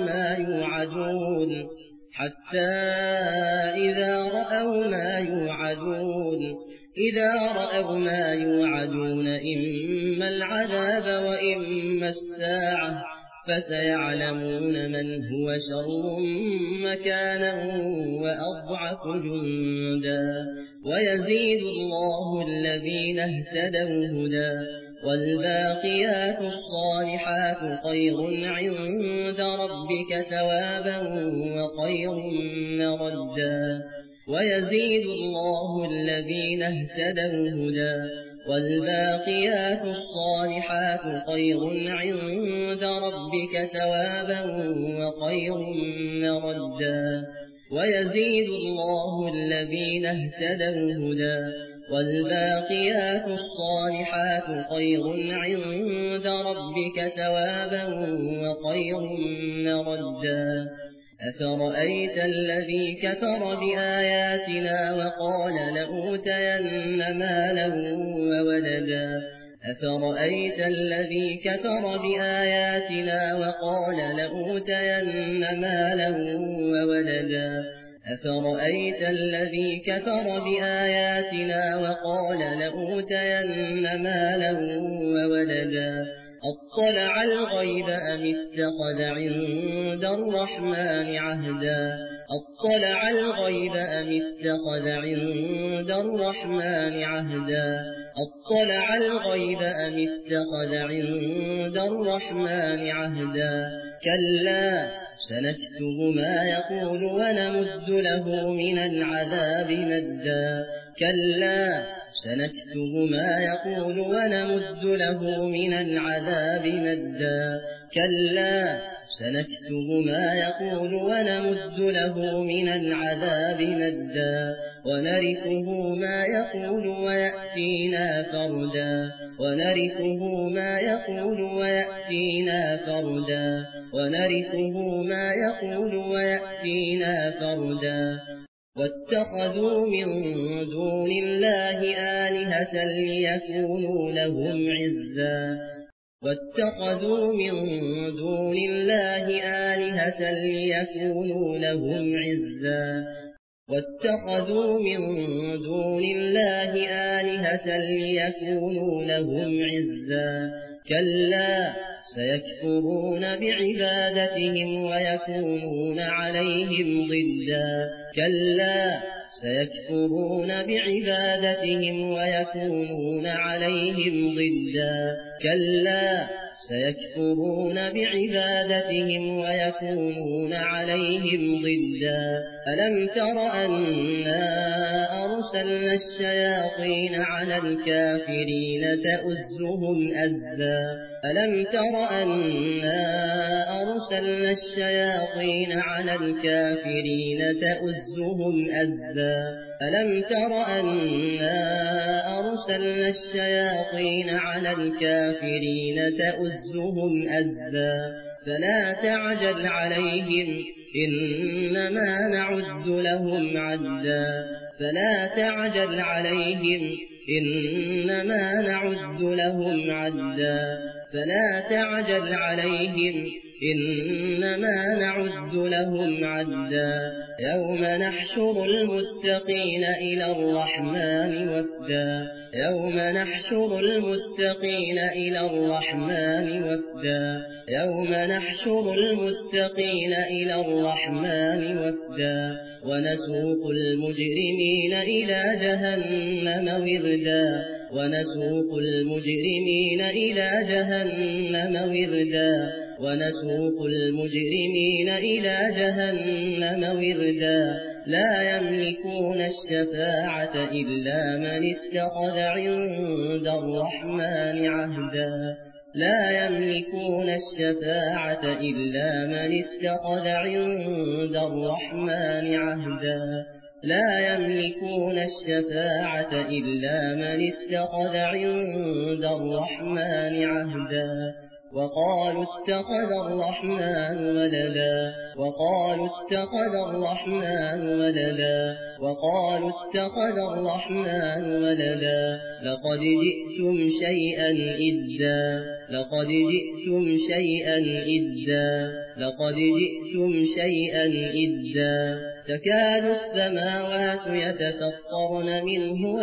ما يوعدون إما العذاب وإما الساعة فسيعلمون من هو شر مكانا وأضعف جندا ويزيد الله الذين اهتدوا هدى والباقيات الصالحات خير عند ربك ثوابا وخير مردا ويزيد الله الذين اهتدوا هدى والباقيات الصالحات خير عند ربك ثوابا وخير مردا ويزيد الله الذين اهتدوا هدى والباقيات الصالحات خير عند ربك ثوابا وخير مردا أفرأيت الذي كفر بآياتنا وقال لأوتين مالا وولدا أفرأيت الذي كفر بآياتنا وقال لأوتين مالا وولدا أفرأيت الذي كفر بآياتنا وقال لأوتين مالا وولدا أطلع الغيب أم اتخذ عند الرحمن عهدا أطلع الغيب أم اتخذ عند الرحمن عهدا كلا سنكتب ما يقول ونمد له من العذاب مدا كلا سنكتب ما يقول ونمد له من العذاب مدا كلا سنكتب ما يقول ونمد له من العذاب مدا ونرثه ما يقول ويأتينا فردا ونرثه ما يقول ويأتينا فردا ونرثه ما يقول ويأتينا فردا واتخذوا من دون الله آلهة ليكونوا لهم عزا واتخذوا من دون الله آلهة ليكونوا لهم عزا واتخذوا من دون الله آلهة ليكونوا لهم عزا كلا سيكفرون بعبادتهم ويكونون عليهم ضدا كلا سيكفرون بعبادتهم ويكونون عليهم ضدا كلا سيكفرون بعبادتهم ويكونون عليهم ضدا ألم تر أنا أرسلنا الشياطين على الكافرين تؤزهم أزا ألم تر أنا أرسلنا الشياطين على الكافرين تؤزهم أزا ألم تر أنا أرسلنا الشياطين على الكافرين تؤزهم أزا فلا تعجل عليهم إنما نعد لهم عدا فلا تعجل عليهم إنما نعد لهم عدا فلا تعجل عليهم إنما نعد لهم عدا يوم نحشر المتقين إلى الرحمن وفدا يوم نحشر المتقين إلى الرحمن وفدا يوم نحشر المتقين إلى الرحمن وفدا ونسوق المجرمين إلى جهنم وردا ونسوق المجرمين إلى جهنم وردا ونسوق المجرمين إلى جهنم وردا لا يملكون الشفاعة إلا من اتخذ عند الرحمن عهدا لا يملكون الشفاعة إلا من اتخذ عند الرحمن عهدا لا يملكون الشفاعة إلا من اتخذ عند الرحمن عهدا وقالوا اتخذ الرحمن ولدا وقالوا اتخذ الرحمن ولدا وقالوا اتخذ الرحمن ولدا لقد جئتم شيئا إدا لقد جئتم شيئا إدا لقد جئتم شيئا إدا تكاد السماوات يتفطرن منه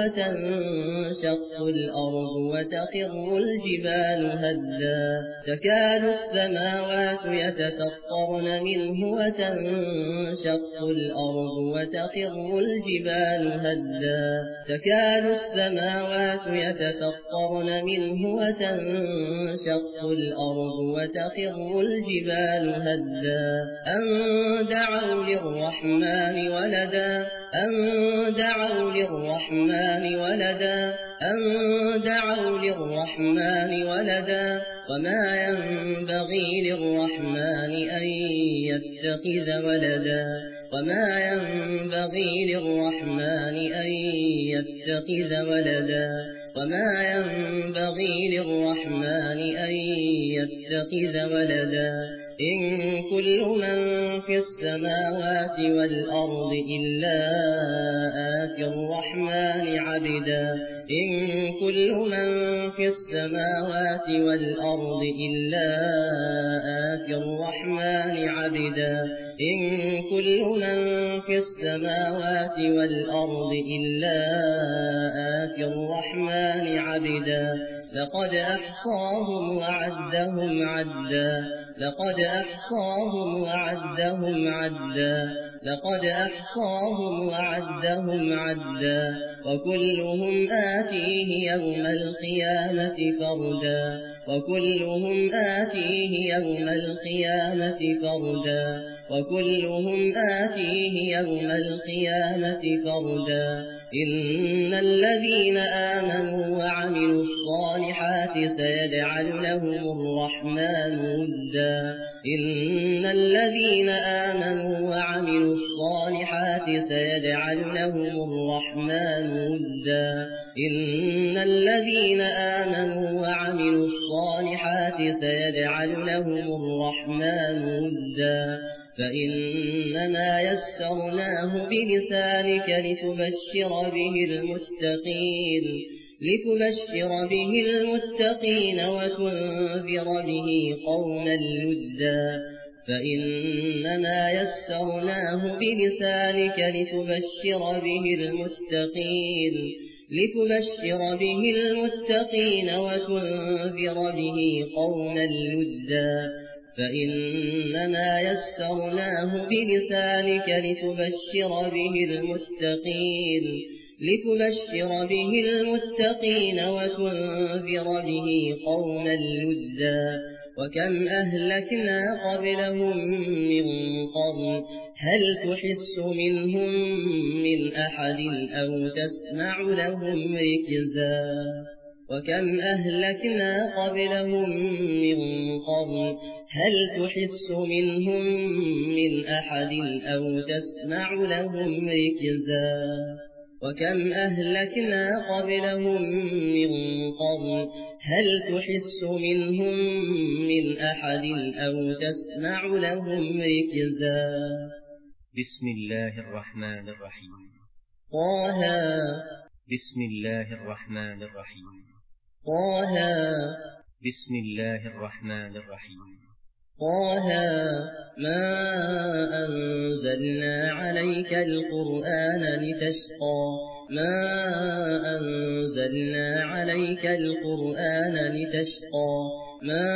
وتنشق الأرض وتخر الجبال هدا تكاد السماوات يتفطرن منه وتنشق الأرض وتخر الجبال هدا تكاد السماوات يتفطرن منه وتنشق الأرض وتخر الجبال هدا أن دعوا للرحمن ولدا أن دعوا للرحمن ولدا أن دعوا للرحمن ولدا وما ينبغي للرحمن أن يتخذ ولدا وما ينبغي للرحمن أن يتخذ ولدا وما ينبغي للرحمن أن يتخذ ولدا إن كل من في السماوات والأرض إلا آتي الرحمن عبدا إن كل من في السماوات والأرض إلا آتي الرحمن عبدا إن كل من في السماوات والأرض إلا آتي الرحمن عبدا لقد أحصاهم وعدهم عدا لقد أحصاهم وعدهم عدا لقد أحصاهم وعدهم عدا وكلهم آتيه يوم القيامة فردا وكلهم آتيه يوم القيامة فردا وكلهم آتيه يوم القيامة فردا إن الذين آمنوا وعملوا الصالحات سيجعل لهم الرحمن ودا إن الذين آمنوا وعملوا الصالحات سيجعل لهم الرحمن ودا إن الذين آمنوا وعملوا الصالحات سيجعل لهم الرحمن ودا فإنما يسرناه بلسانك لتبشر به المتقين وتنذر به قوما لدا فإنما يسرناه بلسانك لتبشر به المتقين وتنذر به قوما لدا فإنما يسرناه بلسانك لتبشر به المتقين وتنذر به قوما لدا وكم أهلكنا قبلهم من قرن هل تحس منهم من أحد أو تسمع لهم ركزا وكم أهلكنا قبلهم من قرن هل تحس منهم من أحد أو تسمع لهم ركزا وكم أهلكنا قبلهم من قرن هل تحس منهم من أحد أو تسمع لهم ركزا بسم الله الرحمن الرحيم طه بسم الله الرحمن الرحيم طه بسم الله الرحمن الرحيم طه ما أنزلنا عليك القرآن لتشقى ما أنزلنا عليك القرآن لتشقى ما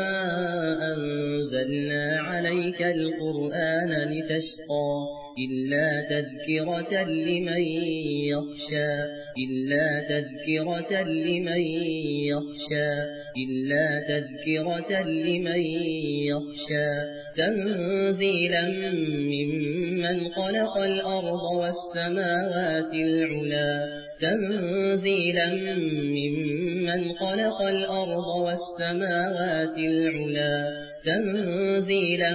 أنزلنا عليك القرآن لتشقى إلا تذكرة لمن يخشى إلا تذكرة لمن يخشى إلا تذكرة لمن يخشى تنزيلا ممن خلق الأرض والسماوات العلى تنزيلا ممن خلق الأرض والسماوات العلى تنزيلا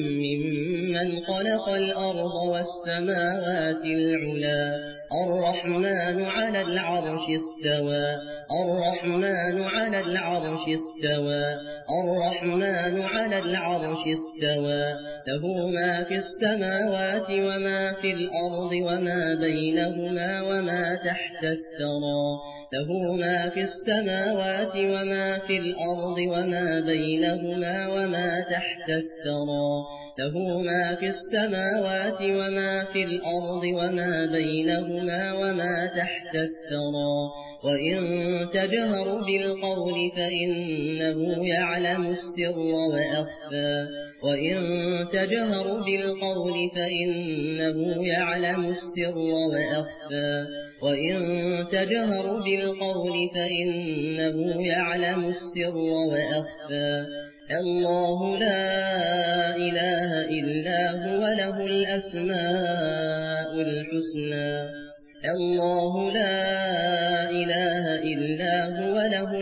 ممن خلق الأرض والسماوات العلى الرحمن على العرش استوى الرحمن على العرش استوى الرحمن على العرش استوى له ما في السماوات وما في الأرض وما بينهما وما تحت الثرى له ما في السماوات وما في الأرض وما بينهما وما تحت الثرى له ما في السماوات وما في الأرض وما بينهما وما تحت الثرى وإن تجهر بالقول فإنه يعلم السر وأخفى وإن تجهر بالقول فإنه يعلم السر وأخفى وإن تجهر بالقول فإنه يعلم السر وأخفى الله لا إله إلا هو له الأسماء الحسنى الله لا إله إلا هو له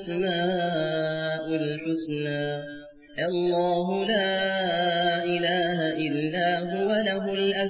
الأسماء الحسنى الله لا إله إلا هو له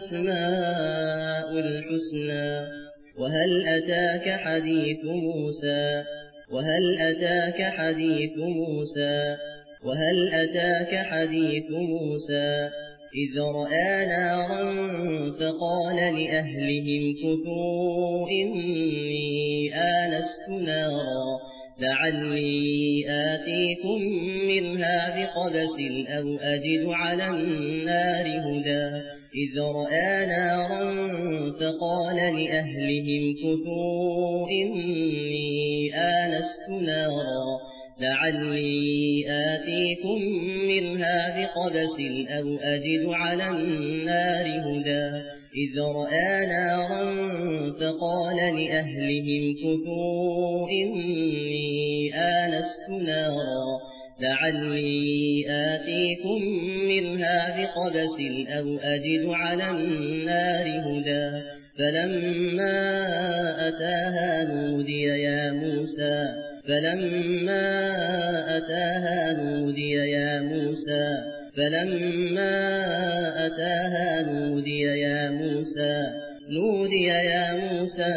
الأسماء الحسنى وهل أتاك حديث موسى وهل أتاك حديث موسى وهل أتاك حديث موسى إذ رأى نارا فقال لأهلهم كثوا إني آنست نارا لعلي آتيكم منها بقبس أو أجد على النار هدى إذ رأى نارا فقال لأهلهم كثوا إني آنست نارا لعلي آتيكم منها بقبس أو أجد على النار هدى إذ رأى نارا فقال لأهلهم كثوا إني آنست نارا لعلي آتيكم منها بقبس أو أجد على النار هدى فلما أتاها نودي يا موسى نودي يا موسى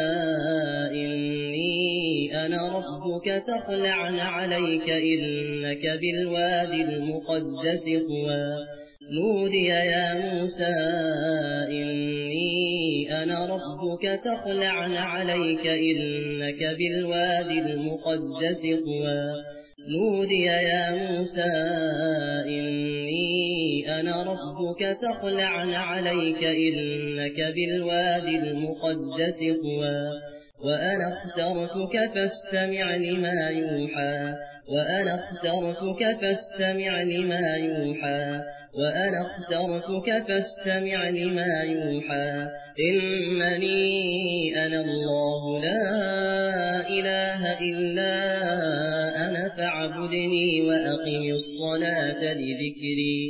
إني أنا ربك فاخلع عليك إنك بالوادي المقدس طوى نودي يا موسى إني أنا ربك فاخلع عليك إنك بالوادي المقدس طوى نودي يا موسى إني أنا ربك فاخلع عليك إنك بالوادي المقدس طوى وأنا اخترتك فاستمع لما يوحى إنني أنا الله لا إله إلا أنا فاعبدني وأقم الصلاة لذكري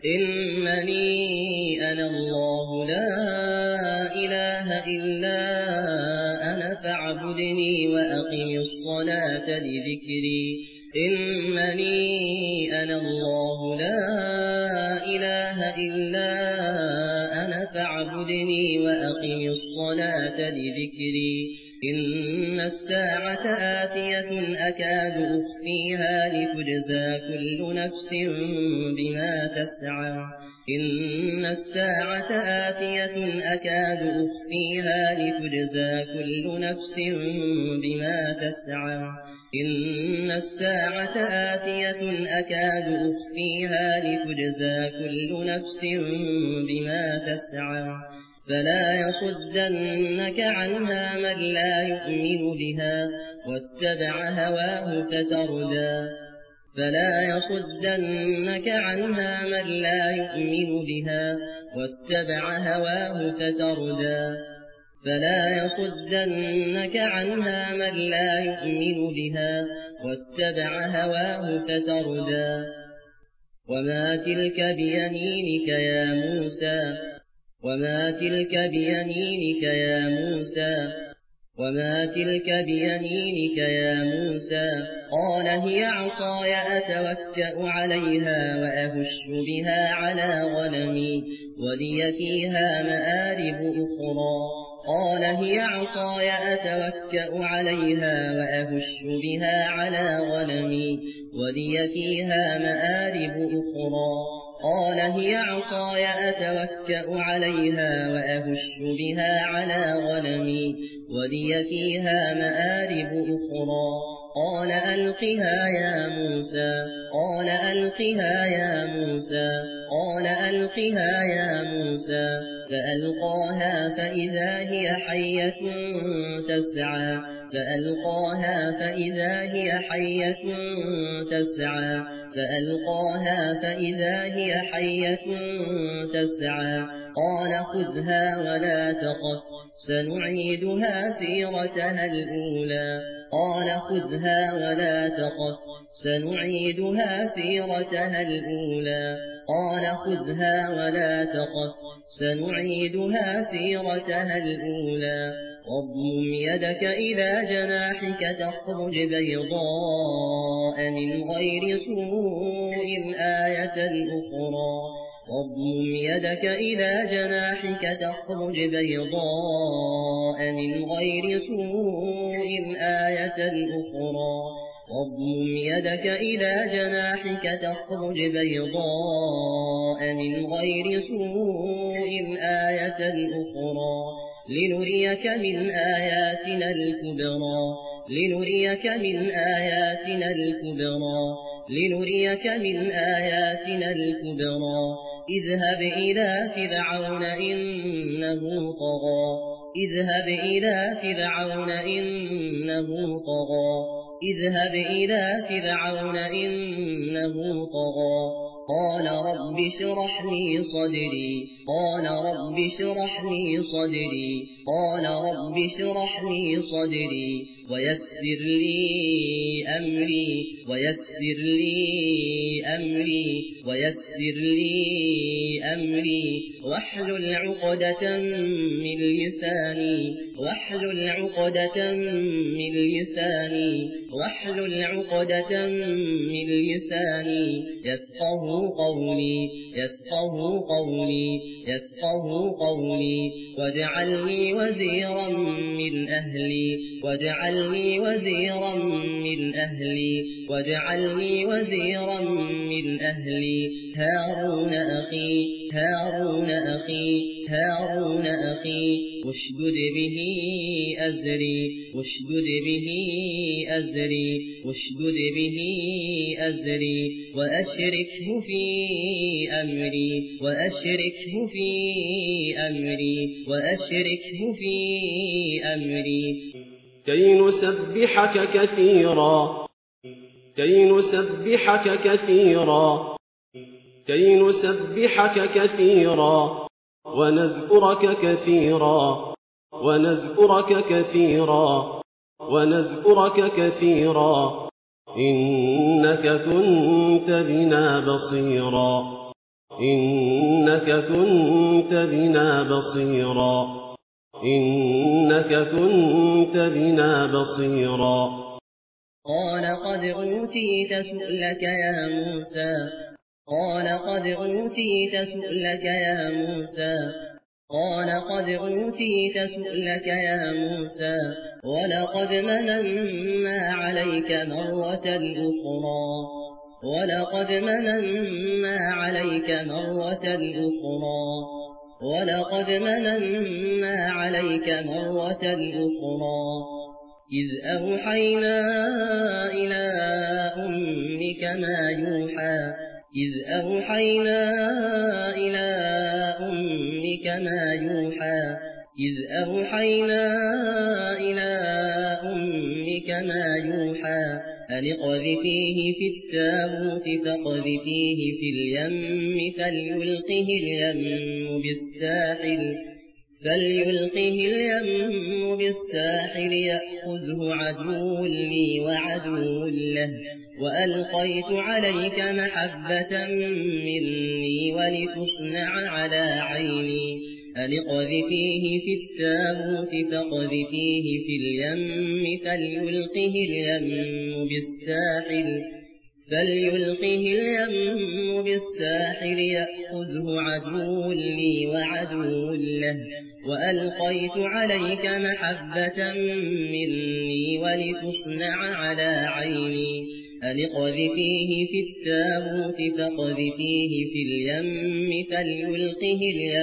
إنني أنا الله لا إله إلا أنا فاعبدني وأقم الصلاة لذكري إنني أنا الله لا إله إلا أنا فاعبدني وأقم الصلاة لذكري إن الساعة آتية أكاد أخفيها لتجزى كل نفس بما تسعى إن الساعة آتية أكاد أخفيها لتجزى كل نفس بما تسعى إن الساعة آتية أكاد أخفيها لتجزى كل نفس بما تسعى فلا يصدنك عنها من لا يؤمن بها واتبع هواه فتردى فلا يصدنك عنها من لا يؤمن بها واتبع هواه فتردى فلا يصدنك عنها من لا يؤمن بها واتبع هواه فتردى وما تلك بيمينك يا موسى وما تلك بيمينك يا موسى قال هي عصاي أتوكأ عليها وأهش بها على غنمي ولي فيها مآرب أخرى قال هي عصاي أتوكأ عليها وأهش بها على غنمي ولي فيها مآرب أخرى قال هي عصاي أتوكأ عليها وأهش بها على غنمي ولي فيها مآرب أخرى قال ألقها يا موسى فألقاها فإذا هي حية تسعى قال خذها ولا تخف سنعيدها سيرتها الأولى واضمم يدك إلى جناحك تخرج بيضاء من غير سوء آية أخرى واضمم يدك إلى جناحك تخرج بيضاء من غير سوء آية أخرى واضمم يدك إلى جناحك تخرج بيضاء من غير سوء آية أخرى لنريك من آياتنا الكبرى لنريك من آياتنا الكبرى اذهب إلى فرعون إنه طغى قال رب اشرح لي صدري ويسر لي أمري واحلل عقدة من لساني يفقهوا قولي واجعل لي وزيرا من أهلي هارون أخي اشدد به أزري وأشركه في أمري كي نسبحك كثيرا ونذكرك كثيرا إنك كنت بنا بصيرا قال قد أوتيت سؤلك يا موسى ولقد مننا عليك مرة أخرى إذ أوحينا إلى أمك ما يوحى أن اقذفيه في التابوت فاقذفيه في اليم فليلقه اليم بالساحل يأخذه عدو لي وعدو له وألقيت عليك محبة مني ولتصنع على عيني أن اقذفيه في التابوت فاقذفيه في اليم فليلقه اليم بالساحل يأخذه عدو لي وعدو له وألقيت عليك محبة مني ولتصنع على عيني أن اقذفيه في التابوت فاقذفيه في اليم فليلقه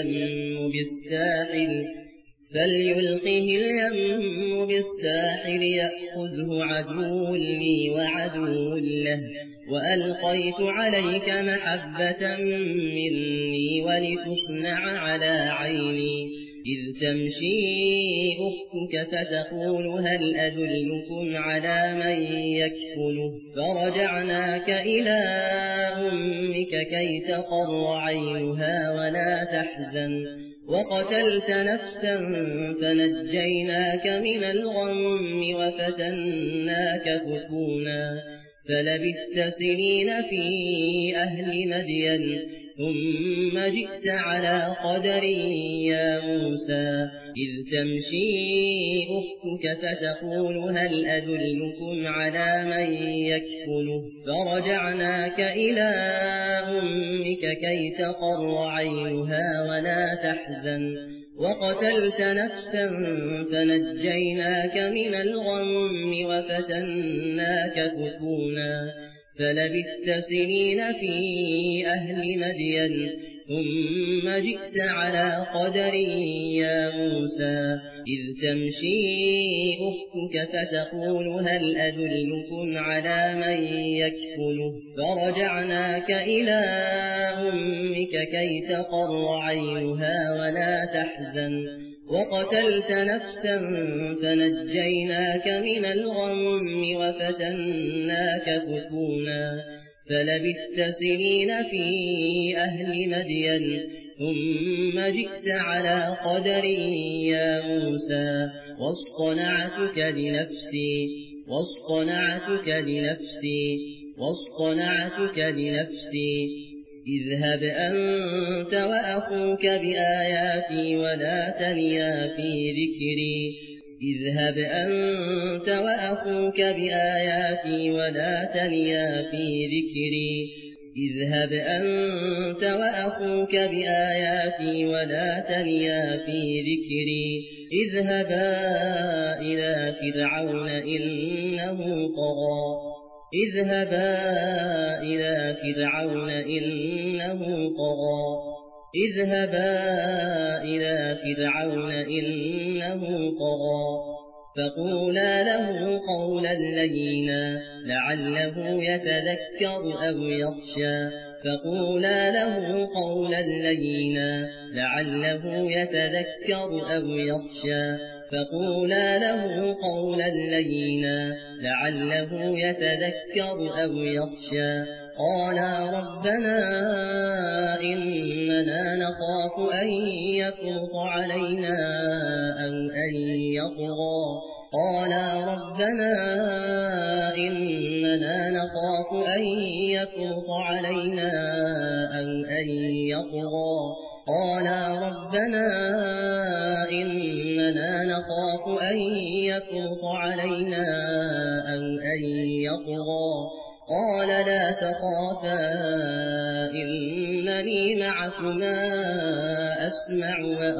اليم بالساحل يأخذه عدو لي وعدو له وألقيت عليك محبة مني ولتصنع على عيني إذ تمشي أختك فتقول هل أدلكم على من يكفله فرجعناك إلى أمك كي تقر عينها ولا تحزن وقتلت نفسا فنجيناك من الغم وفتناك فتونا فلبثت سنين في أهل مدين ثم جئت على قدر يا موسى إذ تمشي أختك فتقول هل أدلكم على من يكفله فرجعناك إلى أمك كي تقر عينها ولا تحزن وقتلت نفسا فنجيناك من الغم وفتناك فتونا فلبثت سنين في أهل مدين ثم جئت على قدر يا موسى إذ تمشي أختك فتقول هل أدلكم على من يكفله فرجعناك إلى أمك كي تقر عينها ولا تحزن وقتلت نفسا فنجيناك من الغم وفتناك فتونا فلبثت سنين في أهل مدين ثم جئت على قدر يا موسى واصطنعتك لنفسي اذهب أنت وأخوك بآياتي ولا تنيا في ذكري اذهبا إلى فرعون إنه طغى فقولا له قولا لينا لعله يتذكر أو يخشى قالا ربنا إننا نخاف أن يفرط علينا أو أن يطغى قالا ربنا إننا نخاف أن يفرط علينا أو أن يطغى قال لا تخافا إنني معكما أسمع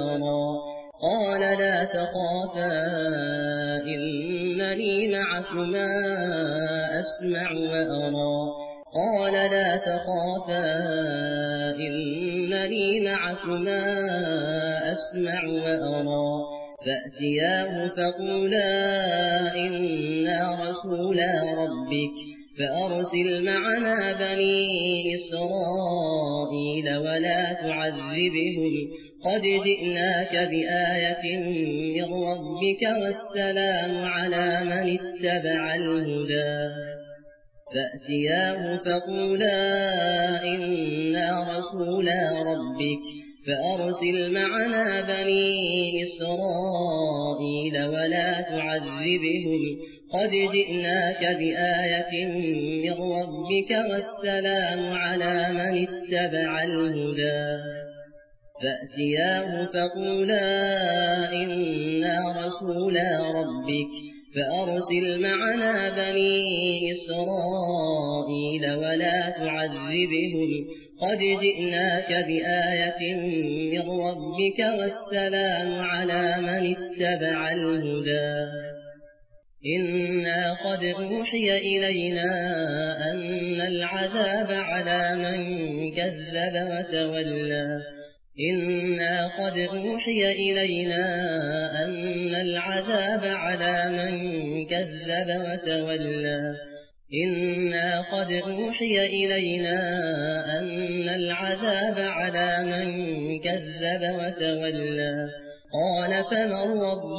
وأرى فأتياه فقولا إنا رسولا ربك فأرسل معنا بني إسرائيل ولا تعذبهم قد جئناك بآية من ربك والسلام على من اتبع الهدى فأتياه فقولا إنا رسولا ربك فأرسل معنا بني إسرائيل ولا تعذبهم قد جئناك بآية من ربك والسلام على من اتبع الهدى فأتياه فقولا إنا رسولا ربك فأرسل معنا بني إسرائيل ولا تعذبهم قد جئناك بآية من ربك والسلام على من اتبع الهدى إنا قد أوحي إلينا أن العذاب على من كذب وتولى قال فمن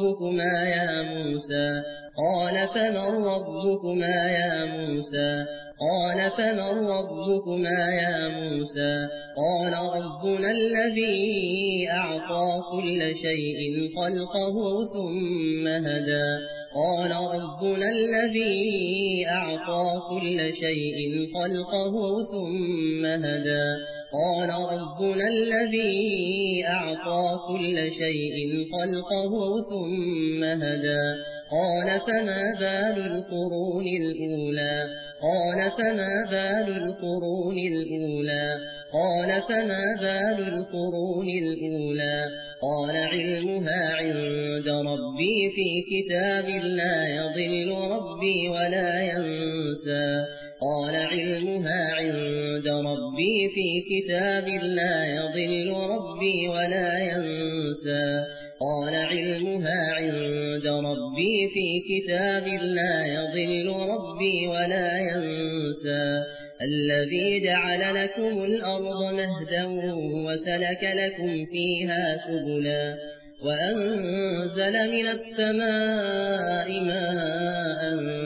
ربكما يا موسى قال ربنا الذي أعطى كل شيء خلقه ثم هدى قال فما بال القرون الأولى قال علمها عند ربي في كتاب لا يضل ربي ولا ينسى قال علمها عند ربي في كتاب لا يضل ربي ولا ينسى قال علمها عند ربي في كتاب لا يضل ربي ولا ينسى الذي جعل لكم الأرض مهدا وسلك لكم فيها سبلا وأنزل من السماء ماء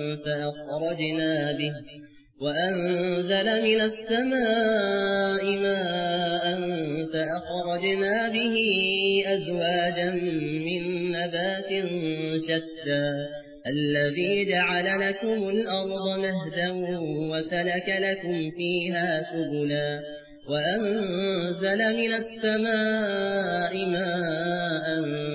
فأخرجنا به أزواجا من نبات شتى الذي جعل لكم الأرض مهدا وسلك لكم فيها سبلا وأنزل من السماء ماء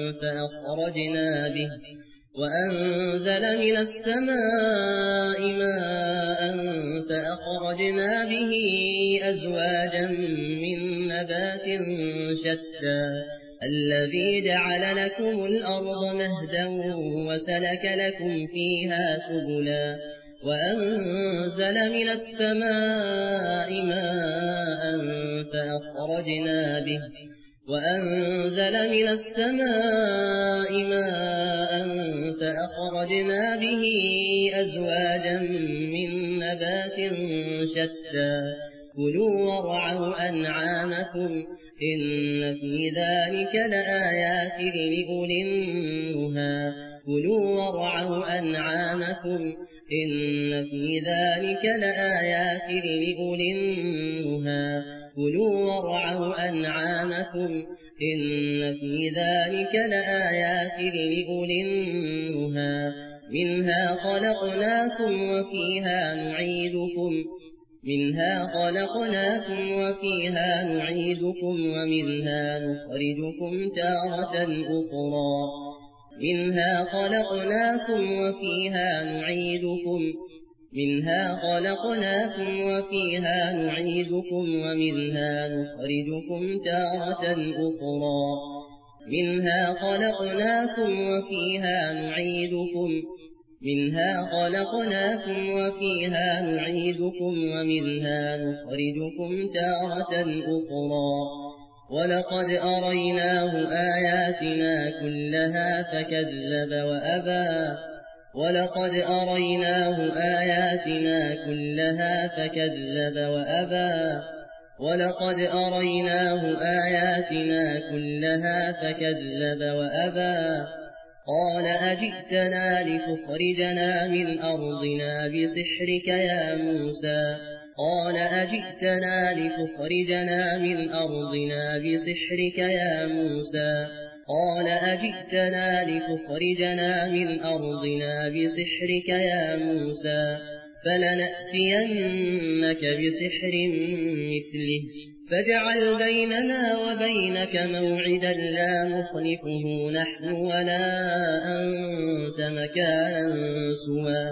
فأخرجنا به أزواجا من نبات شتى الذي جعل لكم الأرض مهدا وسلك لكم فيها سبلا وأنزل من السماء ماء فأخرجنا به أزواجا من نبات شتى كلوا وارعوا أنعامكم إن في ذلك لآيات لأولي النهى منها خلقناكم وفيها نعيدكم ومنها نخرجكم تارة أخرى منها خلقناكم وفيها نعيدكم ومنها نخرجكم تارة أخرى ولقد أريناه آياتنا كلها فكذب وأبى قال أجئتنا لتخرجنا من أرضنا بسحرك يا موسى فلنأتينك بسحر مثله فاجعل بيننا وبينك موعدا لا نخلفه نحن ولا أنت مكانا سوى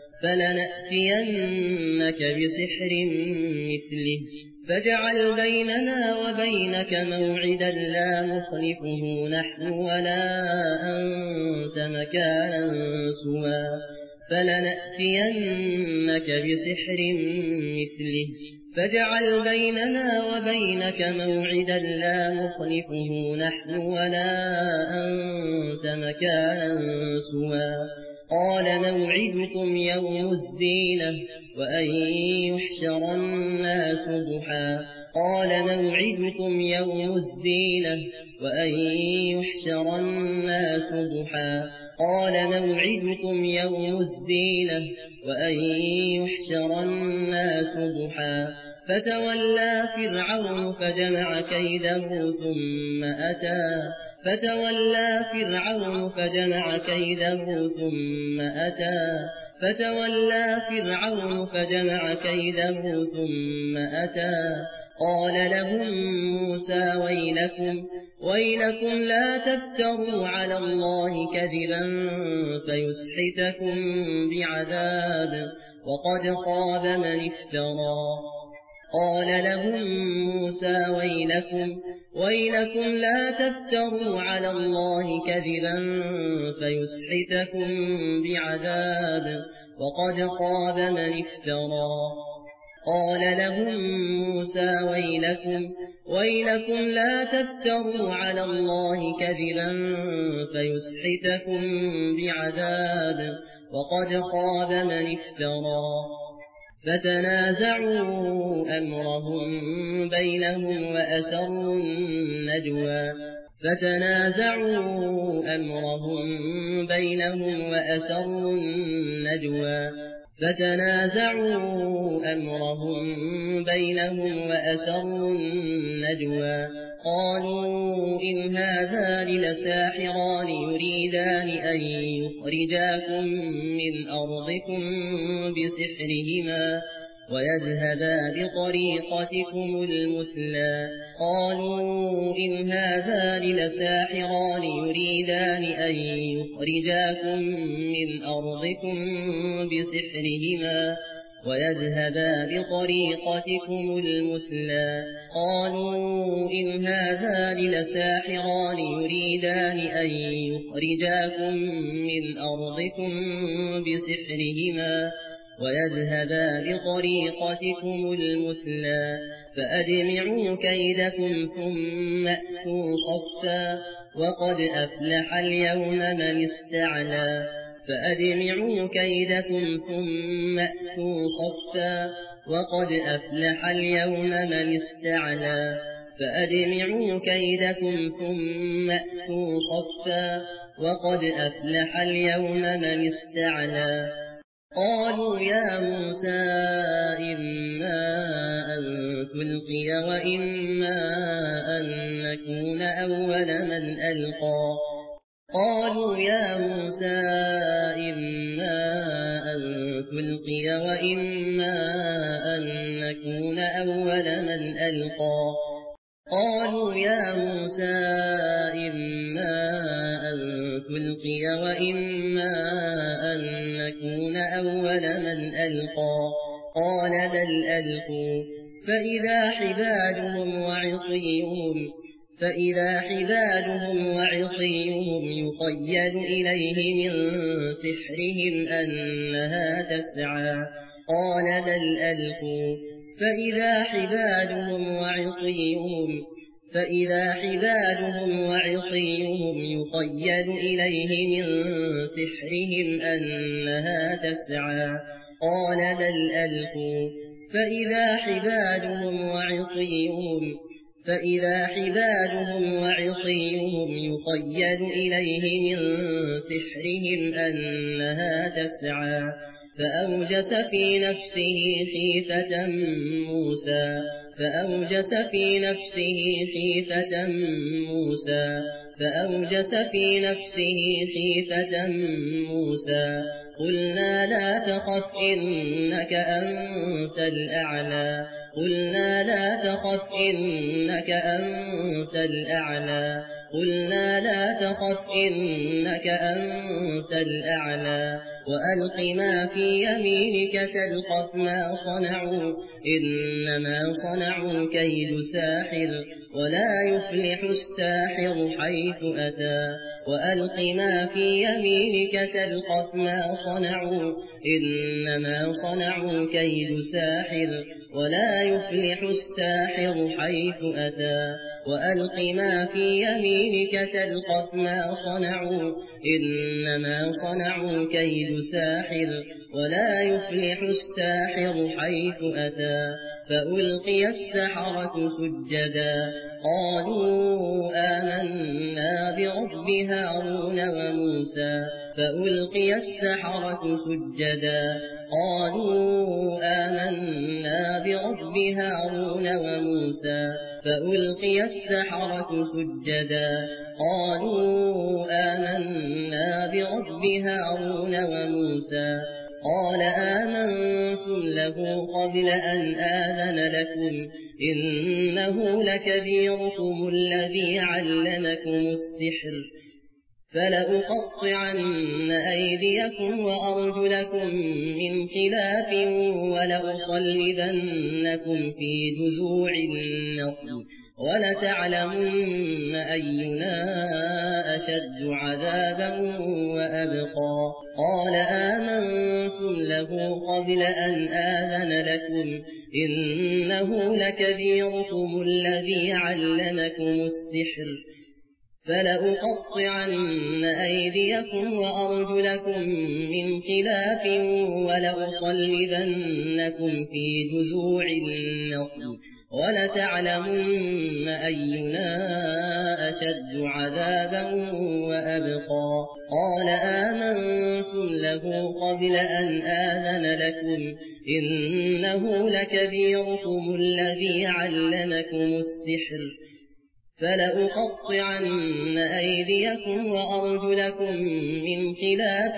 قال موعدكم يوم الزينة وأن يحشر الناس ضحى فتولى فرعون فجمع كيده ثم أتى قال لهم موسى ويلكم لا تفتروا على الله كذبا فيسحتكم بعذاب وقد خاب من افترى وقد خاب من افترى قال لهم موسى ويلكم لا تفتروا على الله كذبا فيسحتكم بعذاب وقد خاب من افترى فتنازعوا أمرهم بينهم وأسروا النجوى قالوا إن هذان لساحران يريدان أن يخرجاكم من أرضكم بسحرهما ويذهبا بطريقتكم المثلى فأجمعوا كيدكم ثم أتوا صفا وقد أفلح اليوم من استعلى قالوا يا موسى إما أن تلقي وإما أن نكون أول من ألقى قال بل ألقوا فإذا حبالهم وعصيهم يخيل إليه من سحرهم أنها تسعى قال بل ألقوا فإذا حبالهم وعصيهم يخيل إليه من سحرهم أنها تسعى قال بل ألقوا فإذا حبالهم وعصيهم يخيل إليه من سحرهم أنها تسعى فأوجس في نفسه خيفة موسى قلنا لا تخف إنك أنت الأعلى وألق ما في يمينك تلقف ما صنعوا إنما صنعوا كيد ساحر ولا يفلح الساحر حيث أتى وألق ما في يمينك تلقف ما صنعوا إنما صنعوا كيد ساحر ولا يفلح الساحر حيث أتى وألق ما في يمينك تلقف ما صنعوا إنما صنعوا كيد ساحر ولا يفلح الساحر حيث أتى فألقي السحرة سجدا قالوا آمنا برب هارون وموسى فألقي السحرة سجدا قالوا آمنا برب هارون وموسى قال آمنتم له قبل أن آذن لكم إنه لكبيركم الذي علمكم السحر فلأقطعن أيديكم وأرجلكم من خلاف ولأصلبنكم في جذوع النخل ولتعلمن أينا أشد عذابا وأبقى قال آمنتم له له قبل أن آذن لكم إنه لكبيركم الذي علمكم السحر فلأقطعن أيديكم وأرجلكم من خلاف ولأصلبنكم في جذوع النخل ولتعلمن أينا أشد عذابا وأبقى قال آمنتم له قبل أن آذن لكم إنه لكبيركم الذي علمكم السحر فلأقطعن أيديكم وأرجلكم من خلاف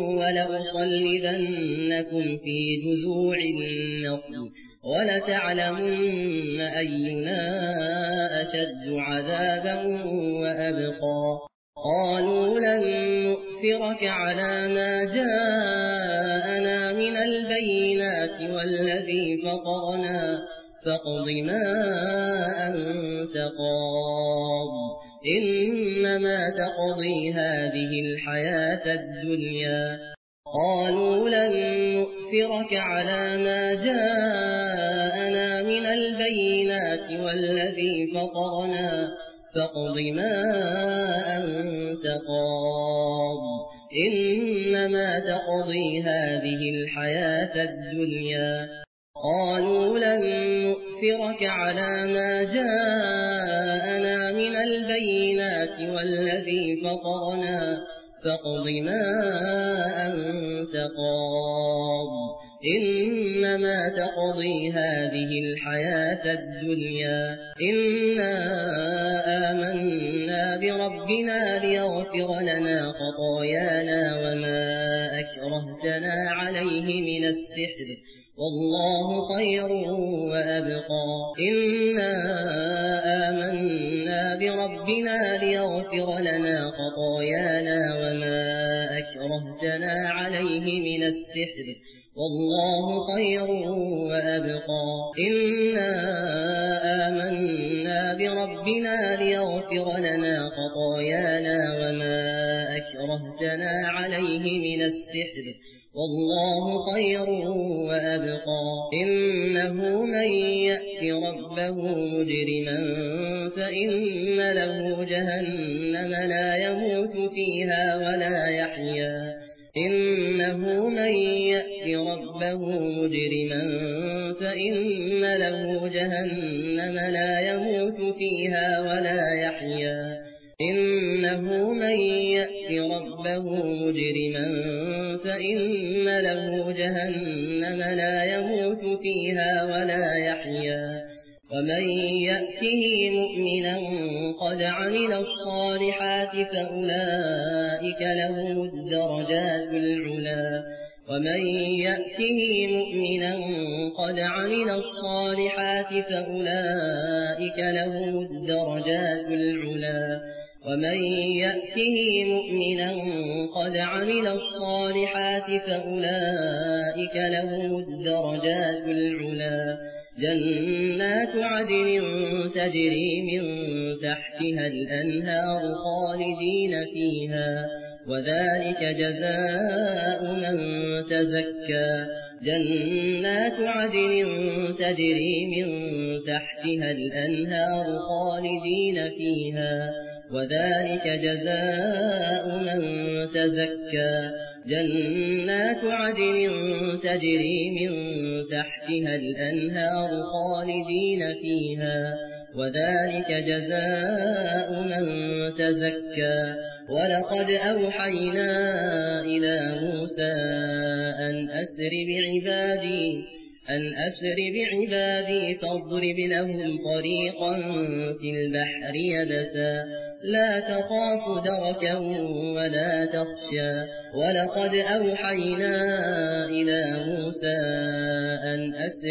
ولأصلبنكم في جذوع النخل ولتعلمن أينا أشد عذابا وأبقى قالوا لن نؤثرك على ما جاءنا من البينات والذي فطرنا فاقض ما أنت قاض إنما تقضي هذه الحياة الدنيا قالوا لن نؤثرك على ما جاءنا من البينات والذي فطرنا فاقض ما أنت قاض إنما تقضي هذه الحياة الدنيا قالوا لن نؤثرك على ما جاءنا من البينات والذي فطرنا فاقض ما أنت قاض إنما تقضي هذه الحياة الدنيا إنا آمنا بربنا ليغفر لنا خطايانا وما أكرهتنا عليه من السحر والله خير وأبقى إنا آمنا بربنا ليغفر لنا خطايانا وما أكرهتنا عليه من السحر والله خير وأبقى إنا آمنا بربنا ليغفر لنا خطايانا وما أكرهتنا عليه من السحر والله خير وأبقى إنه من يأت ربه مجرما فإن له جهنم لا يموت فيها ولا يحيا إنه من يأت ربه مجرما فإن له جهنم لا يموت فيها ولا يحيا إنه من يأت ربه مجرما فإن له جهنم لا يموت فيها ولا يحيا ومن يأته مؤمنا قد عمل الصالحات فأولئك لهم الدرجات العلا ومن يأته مؤمنا قد عمل الصالحات فأولئك لهم الدرجات العلا ومن يأته مؤمنا قد عمل الصالحات فأولئك لهم الدرجات العلا جنات عدن تجري من تحتها الأنهار خالدين فيها وذلك جزاء من تزكى جنات عدن تجري من تحتها الأنهار خالدين فيها وذلك جزاء من تزكى جنات عدن تجري من تحتها الأنهار خالدين فيها وذلك جزاء من تزكى ولقد أوحينا إلى موسى أن أسر بعبادي فاضرب لهم طريقا في البحر يبسا لا تخاف دركا ولا تخشى ولقد أوحينا إلى موسى أن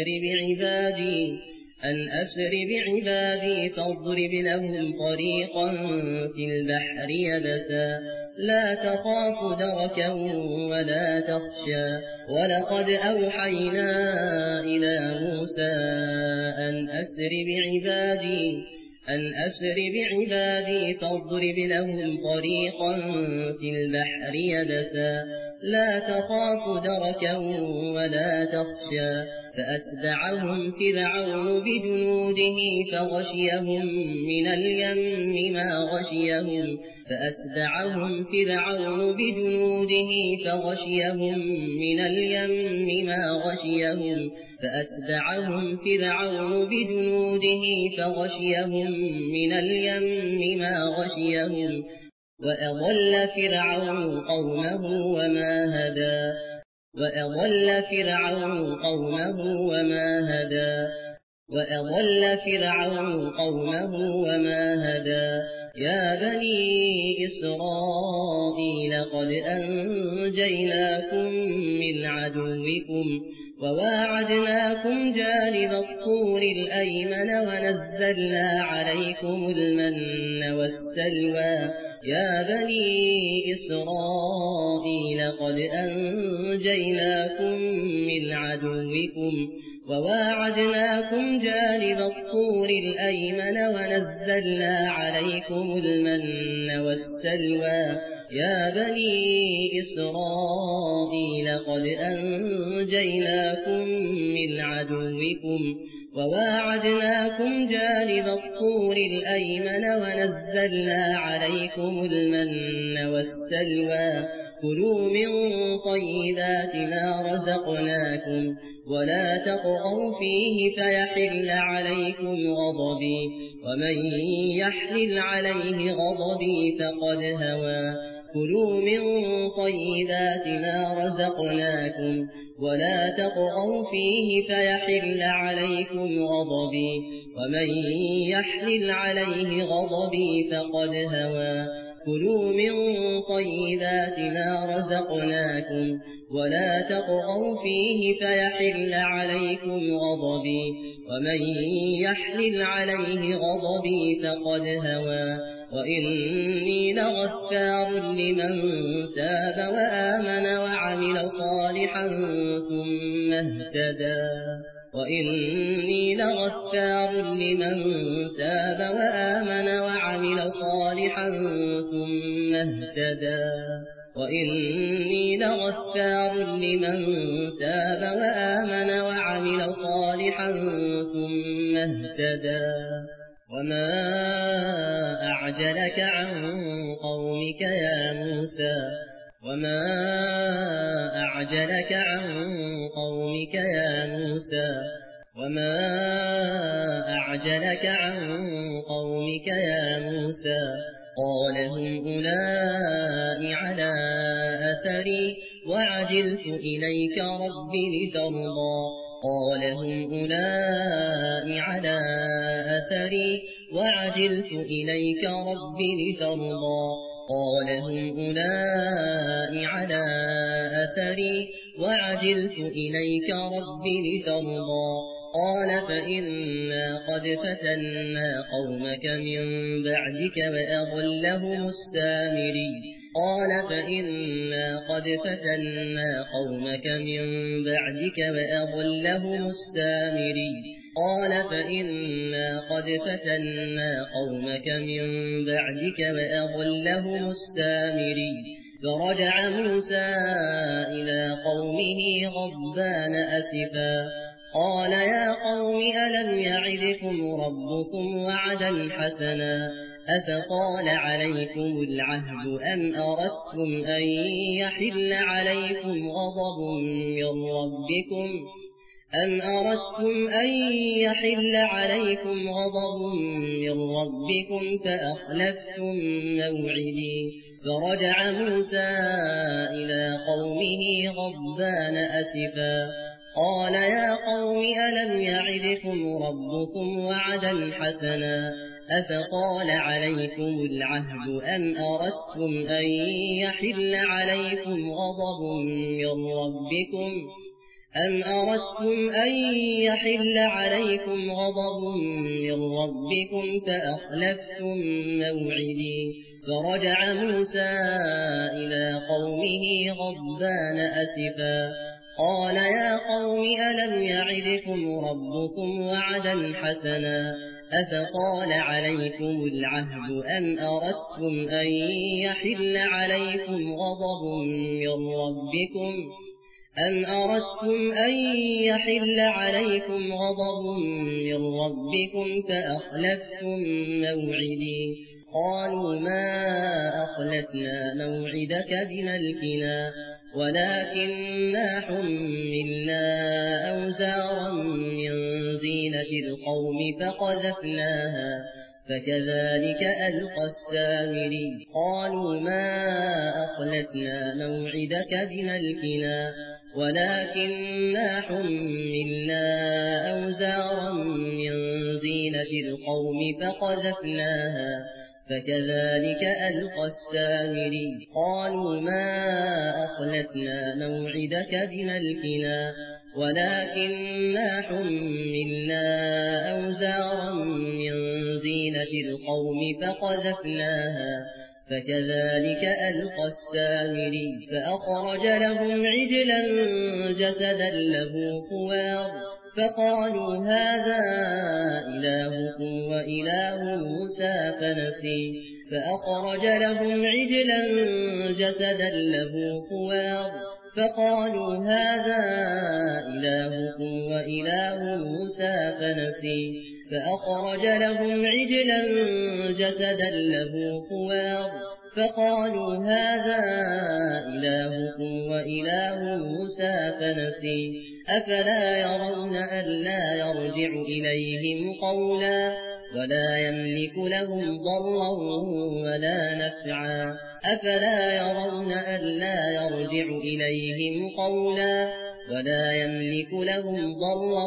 أسر بعبادي فاضرب لهم طريقا في البحر يبسا لا تخاف دركا ولا تخشى ولقد أوحينا إلى موسى أن أن أسر بعبادي فاضرب لهم طريقا في البحر يبسا لا تخاف دركا ولا تخشى فأتبعهم فرعون بجنوده فغشيهم من اليم ما غشيهم فأتبعهم فرعون بجنوده فغشيهم من اليم ما غشيهم فأتبعهم فرعون بجنوده فغشيهم من اليم ما غشيهم وأضل فرعون قومه وما هدى يا بني إسرائيل قد أنجيناكم من عدوكم وواعدناكم جانب الطور الأيمن ونزلنا عليكم المن والسلوى يا بني إسرائيل قد أنجيناكم من عدوكم وواعدناكم جانب الطور الأيمن ونزلنا عليكم المن والسلوى يا بني إسرائيل قد أنجيناكم من عدوكم وواعدناكم جانب الطور الأيمن ونزلنا عليكم المن والسلوى كلوا من طيبات ما رزقناكم ولا تطغوا فيه فيحل عليكم غضبي ومن يحلل عليه غضبي فقد هوى كلوا من طيبات ما رزقناكم ولا تطغوا فيه فيحل عليكم غضبي ومن يحلل عليه غضبي فقد هوى كلوا من طيبات ما رزقناكم ولا تطغوا فيه فيحل عليكم غضبي ومن يحلل عليه غضبي فقد هوى وإني لغفار لمن تاب وآمن وعمل صالحا ثم اهتدى وإني لغفار لمن تاب وآمن وعمل صالحا ثم اهتدى وإني لغفار لمن تاب وآمن وعمل صالحا ثم اهتدى وما أعجلك عن قومك يا موسى وما أعجلك عن قومك يا موسى وما أعجلك عن قومك يا موسى قال هم أولئك على أثري وعجلت إليك رب لترضى قال هم أولئك على أثري وعجلت إليك رب لترضى قال هم أولئك على أثري وعجلت إليك رب لترضى قال فإنا قد فتنا قومك من بعدك وأضلهم السامري قال فإنا قد فتنا قومك من بعدك وأضلهم السامري قال فإنا قد فتنا قومك من بعدك وأضلهم السامري فرجع موسى إلى قومه غضبان أسفا قال يا قوم ألم يعدكم ربكم وعدا حسنا أفطال عليكم العهد أم أردتم أن يحل عليكم غضب من ربكم فأخلفتم موعدي فرجع موسى إلى قومه غضبان أسفا قال يا قوم ألم يعدكم ربكم وعدا حسنا أفطال عليكم العهد أم أردتم أن يحل عليكم غضب من ربكم فأخلفتم موعدي فرجع موسى إلى قومه غضبان أسفا قال يا قوم ألم يعدكم ربكم وعدا حسنا أفطال عليكم العهد أم أردتم أن يحل عليكم غضب من ربكم فأخلفتم موعدي قالوا ما أخلفنا موعدك بملكنا ولكننا حملنا أوزارا من زينة القوم فقذفناها فكذلك ألقى السامري قالوا ما أخلفنا موعدك بملكنا ولكننا حملنا أوزارا من زينة القوم فقذفناها فكذلك ألقى السامري قالوا ما أخلفنا موعدك بملكنا ولكننا حملنا أوزارا من زينة القوم فقذفناها فكذلك ألقى السامري فأخرج لهم عجلا جسدا له خوار فقالوا هذا إلهكم وإله موسى فنسي فأخرج لهم عجلا جسدا له خوار فقالوا هذا إلهكم وإله موسى فنسي فأخرج لهم عجلا جسدا له خوار فقالوا هذا إلهكم وإله موسى فنسي أفلا يرون ألا يرجع إليهم قولا ولا يملك لهم ضرا ولا نفعا أفلا يرون ألا يرجع إليهم قولا ولا يملك لهم ضرا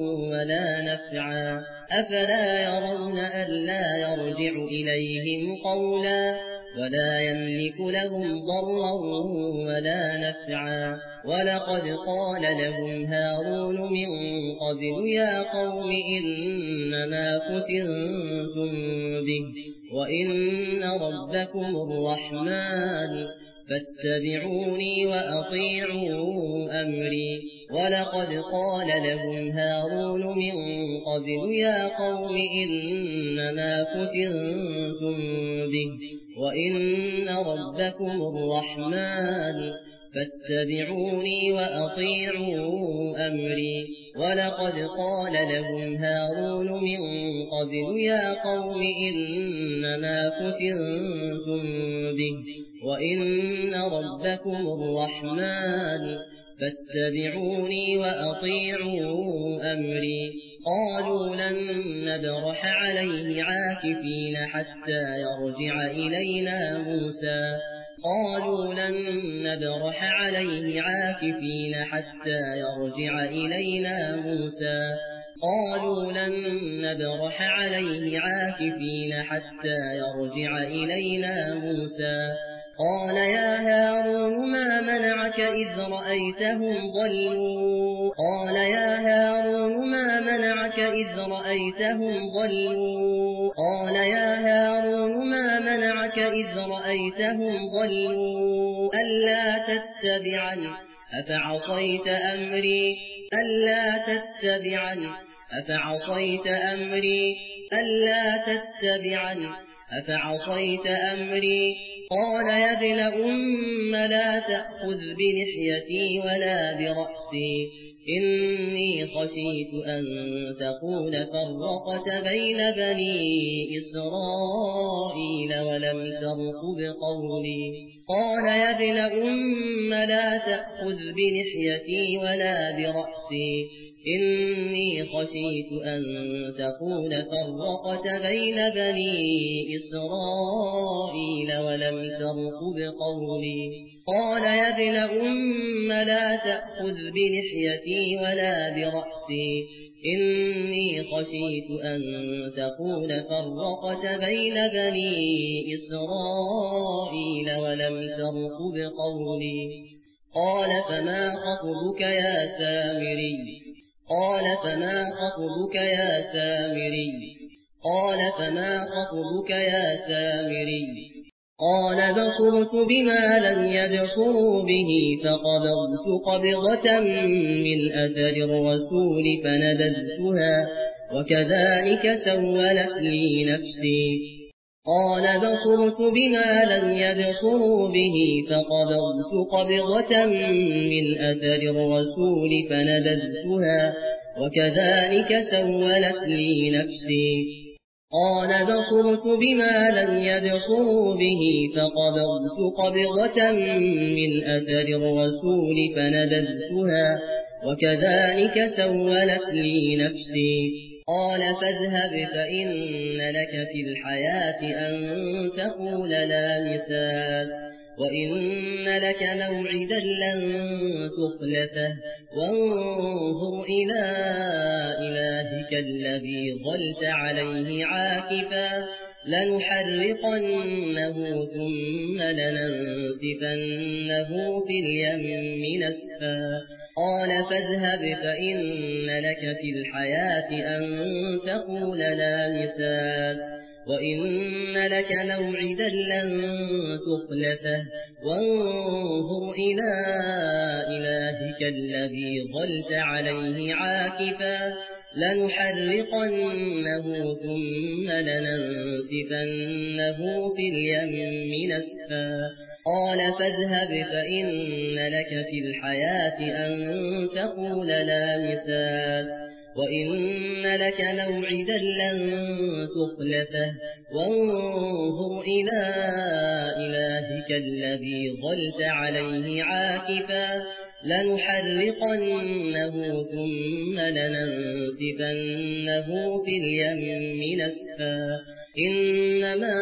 ولا نفعا أفلا يرون ألا يرجع إليهم قولا ولا يملك لهم ضرا ولا نفعا ولقد قال لهم هارون من قبل يا قوم إنما فتنتم به وإن ربكم الرحمن فاتبعوني وأطيعوا أمري ولقد قال لهم هارون من قبل يا قوم إنما فتنتم به وإن ربكم الرحمن فاتبعوني وأطيعوا أمري ولقد قال لهم هارون من قبل يا قوم إنما فتنتم به وإن ربكم الرحمن فاتبعوني وأطيعوا أمري قالوا لن نبرح عليه عاكفين حتى يرجع إلينا موسى قالوا لن نبرح عليه عاكفين حتى يرجع إلينا موسى قالوا لن نبرح عليه عاكفين حتى يرجع إلينا موسى قال يا هارون ما منعك إذ رأيتهم ضلوا قال يا هارون ما منعك إذ رأيتهم ضلوا قال يا هارون ما منعك إذ رأيتهم ضلوا ألا تتبعني أفعصيت أمري ألا تتبعني أفعصيت أمري ألا تتبعني أفعصيت أمري قال يا ابن أم لا تأخذ بلحيتي ولا برأسي إني خشيت أن تقول فرقت بين بني إسرائيل ولم ترقب قولي قال يا ابن أم لا تأخذ بلحيتي ولا برأسي إني خشيت أن تقول فرقت بين بني إسرائيل ولم ترقب قولي قال يا ابن أم لا تأخذ بلحيتي ولا برأسي إني خشيت أن تقول فرقت بين بني إسرائيل ولم ترقب قولي قال فما خطبك يا سامري قال فما خطبك يا سامري قال فما خطبك يا سامري قال بصرت بما لم يبصروا به فقبضت قبضة من أثر الرسول وكذلك سولت لي نفسي. قال بصرت بما لم يبصروا به فقبضت قبضة من أثر الرسول فنبذتها وكذلك سولت لي نفسي. قال بصرت بما لم يبصروا به فقبضت قبضة من أثر الرسول فنبذتها وكذلك سولت لي نفسي. قال فاذهب فإن لك في الحياة أن تقول لا مساس وإن لك موعدا لن تخلفه وانظر إلى إلهك الذي ظلت عليه عاكفا لنحرقنه ثم لننسفنه في اليم نسفا. قال فاذهب فإن لك في الحياة أن تقول لا مساس وإن لك موعدا لن تخلفه وانظر إلى إلهك الذي ظلت عليه عاكفا لنحرقنه ثم لننسفنه في اليم نسفا. قال فاذهب فإن لك في الحياة أن تقول لا مساس وإن لك موعدا لن تخلفه وانظر إلى إلهك الذي ظلت عليه عاكفا لنحرقنه ثم لننسفنه في اليم نسفا. إنما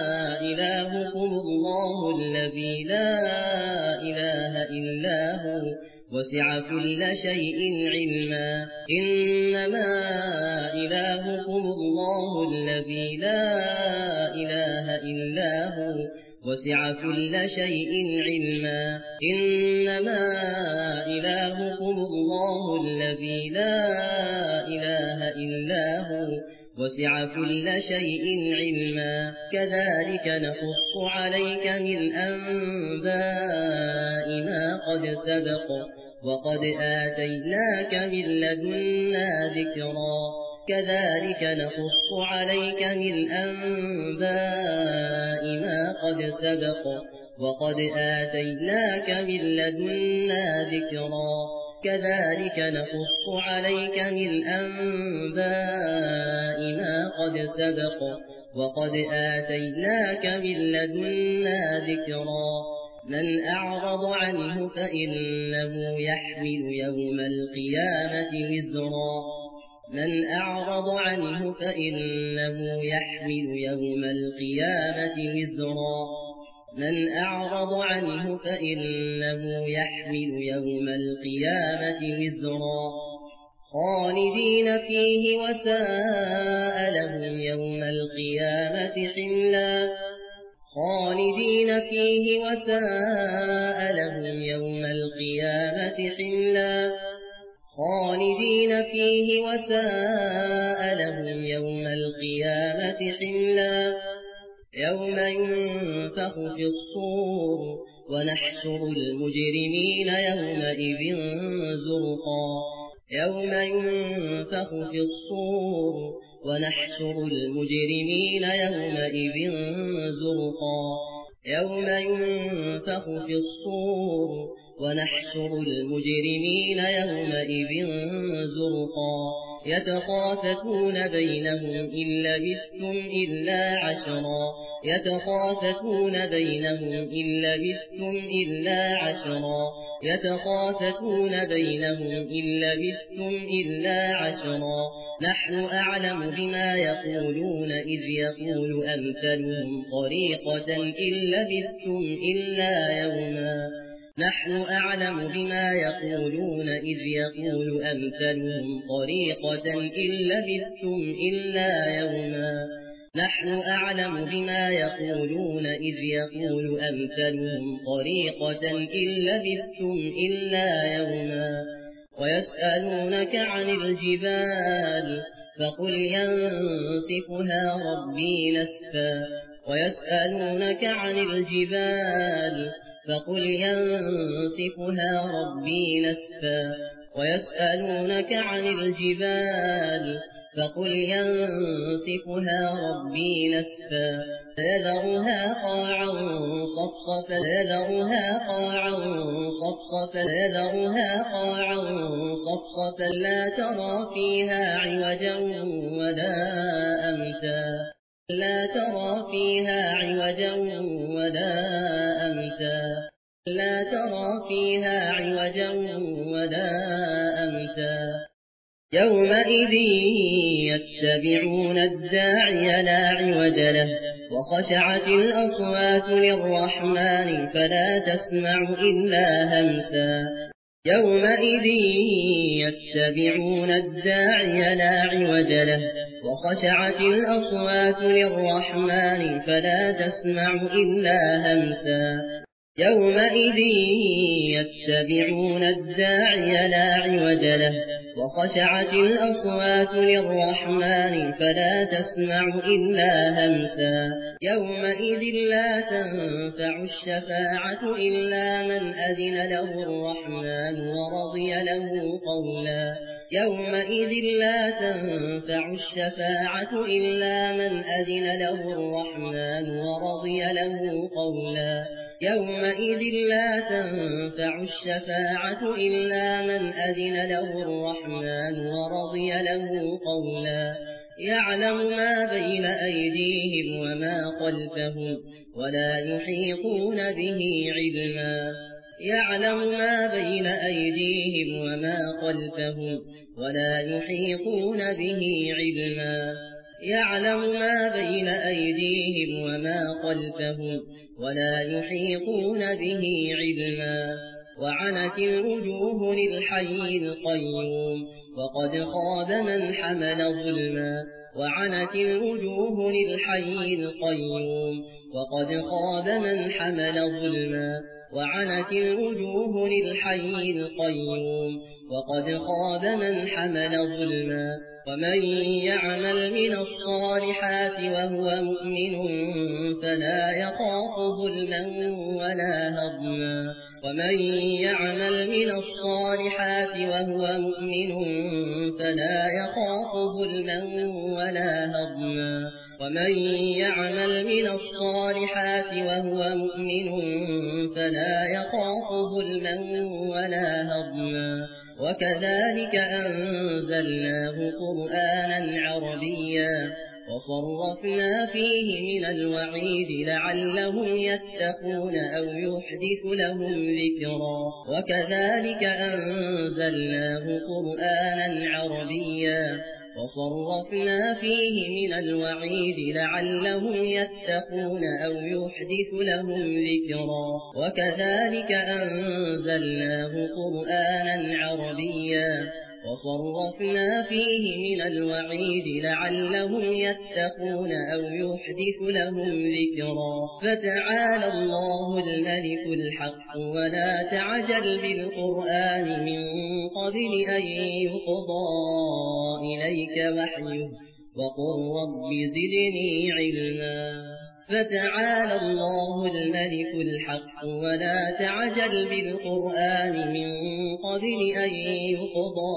إلهكم الله الذي لا إله إلا هو وسع كل شيء علما. إنما إلهكم الله الذي لا إله إلا هو وسع كل شيء علما. إنما إلهكم الله الذي لا إله إلا هو وسع كل شيء علما. كذلك نقص عليك من أنباء ما قد سبق وقد آتيناك من لدنا ذكرا. كذلك نقص عليك من أنباء ما قد سبق وقد آتيناك من لدنا ذكرا. كذلك نقص عليك من أنباء ما قد سبق وقد آتيناك من لدنا ذكرا. من أعرض عنه فإنه يحمل يوم القيامة وزرا. من أعرض عنه فإنه يحمل يوم القيامة وزرا. من أعرض عنه فإنه يحمل يوم القيامة وزرا. خالدين فيه وساء لهم يوم القيامة حملا. خالدين فيه وساء لهم يوم القيامة حملا. خالدين فيه وساء لهم يوم القيامة حملا. يوم ينفخ في الصور ونحشر المجرمين يومئذ زرقا. يوم ينفخ في الصور ونحشر المجرمين يومئذ زرقا. يوم ينفخ في الصور ونحشر المجرمين يومئذ زرقا. يتخافتون بينهم إن لبثتم إلا عشرا. يتخافتون بينهم إن لبثتم إلا عشرا. يتخافتون بينهم إن لبثتم إلا عشرا. نحن أعلم بما يقولون إذ يقول أمثلهم طريقة إن لبثتم إلا يوما. نحن أعلم بما يقولون إذ يقول أمثلهم طريقة إن لبثتم إلا يوما. نحن أعلم بما يقولون إذ يقول أمثلهم طريقة إن لبثتم إلا يوما. ويسألونك عن الجبال فقل ينسفها ربي نسفا. ويسألونك عن الجبال فقل ينسفها ربي نسفا. ويسألونك عن الجبال فقل ينسفها ربي نسفا فيذرها قاعا صفصفا لا ترى فيها عوجا ولا أمتا يومئذ يتبعون الداعي لا عوج له وخشعت الأصوات للرحمن فلا تسمع إلا همسا يومئذ يتبعون الداعي لا عوج له وخشعت الأصوات للرحمن فلا تسمع إلا همسا يومئذ يتبعون الداعي لا عوج له وخشعت الأصوات للرحمن فلا تسمع إلا همسا يومئذ لا تنفع الشفاعة إلا من أذن له الرحمن ورضي له قولا يومئذ لا تنفع الشفاعة إلا من أذن له الرحمن ورضي له قولا يومئذ لا تنفع الشفاعة إلا من أذن له الرحمن ورضي له قولا يعلم ما بين أيديهم وما خلفهم ولا يحيطون به علما يعلم ما بين أيديهم وما خلفهم ولا يحيطون به علما يعلم ما بين أيديهم وما خلفهم ولا يحيطون به علما وعنت الوجوه للحي القيوم وقد خاب من حمل ظلما وعنت الوجوه للحي القيوم وقد خاب من حمل ظلما وعنت الوجوه للحي القيوم وقد خاب من حمل ظلما ومن يعمل من الصالحات وهو مؤمن فلا يخاف ظلما ولا هضما ومن يعمل من الصالحات وهو مؤمن فلا يخاف ظلما ولا هضما ومن يعمل من الصالحات وهو مؤمن فلا يخاف ظلما ولا هضما وكذلك أنزلناه قرآنا عربيا وصرفنا فيه من الوعيد لعلهم يتقون أو يحدث لهم ذكرا وكذلك أنزلناه قرآنا عربيا وصرفنا فيه من الوعيد لعلهم يتقون أو يحدث لهم ذكرا وكذلك أنزلناه قرآنا عربيا وصرفنا فيه من الوعيد لعلهم يتقون أو يحدث لهم ذكرا فتعالى الله الملك الحق ولا تعجل بالقرآن من قبل أن يقضى إليك وحيه وقل رب زدني علما فتعالى الله الملك الحق ولا تعجل بالقرآن من قبل أن يقضى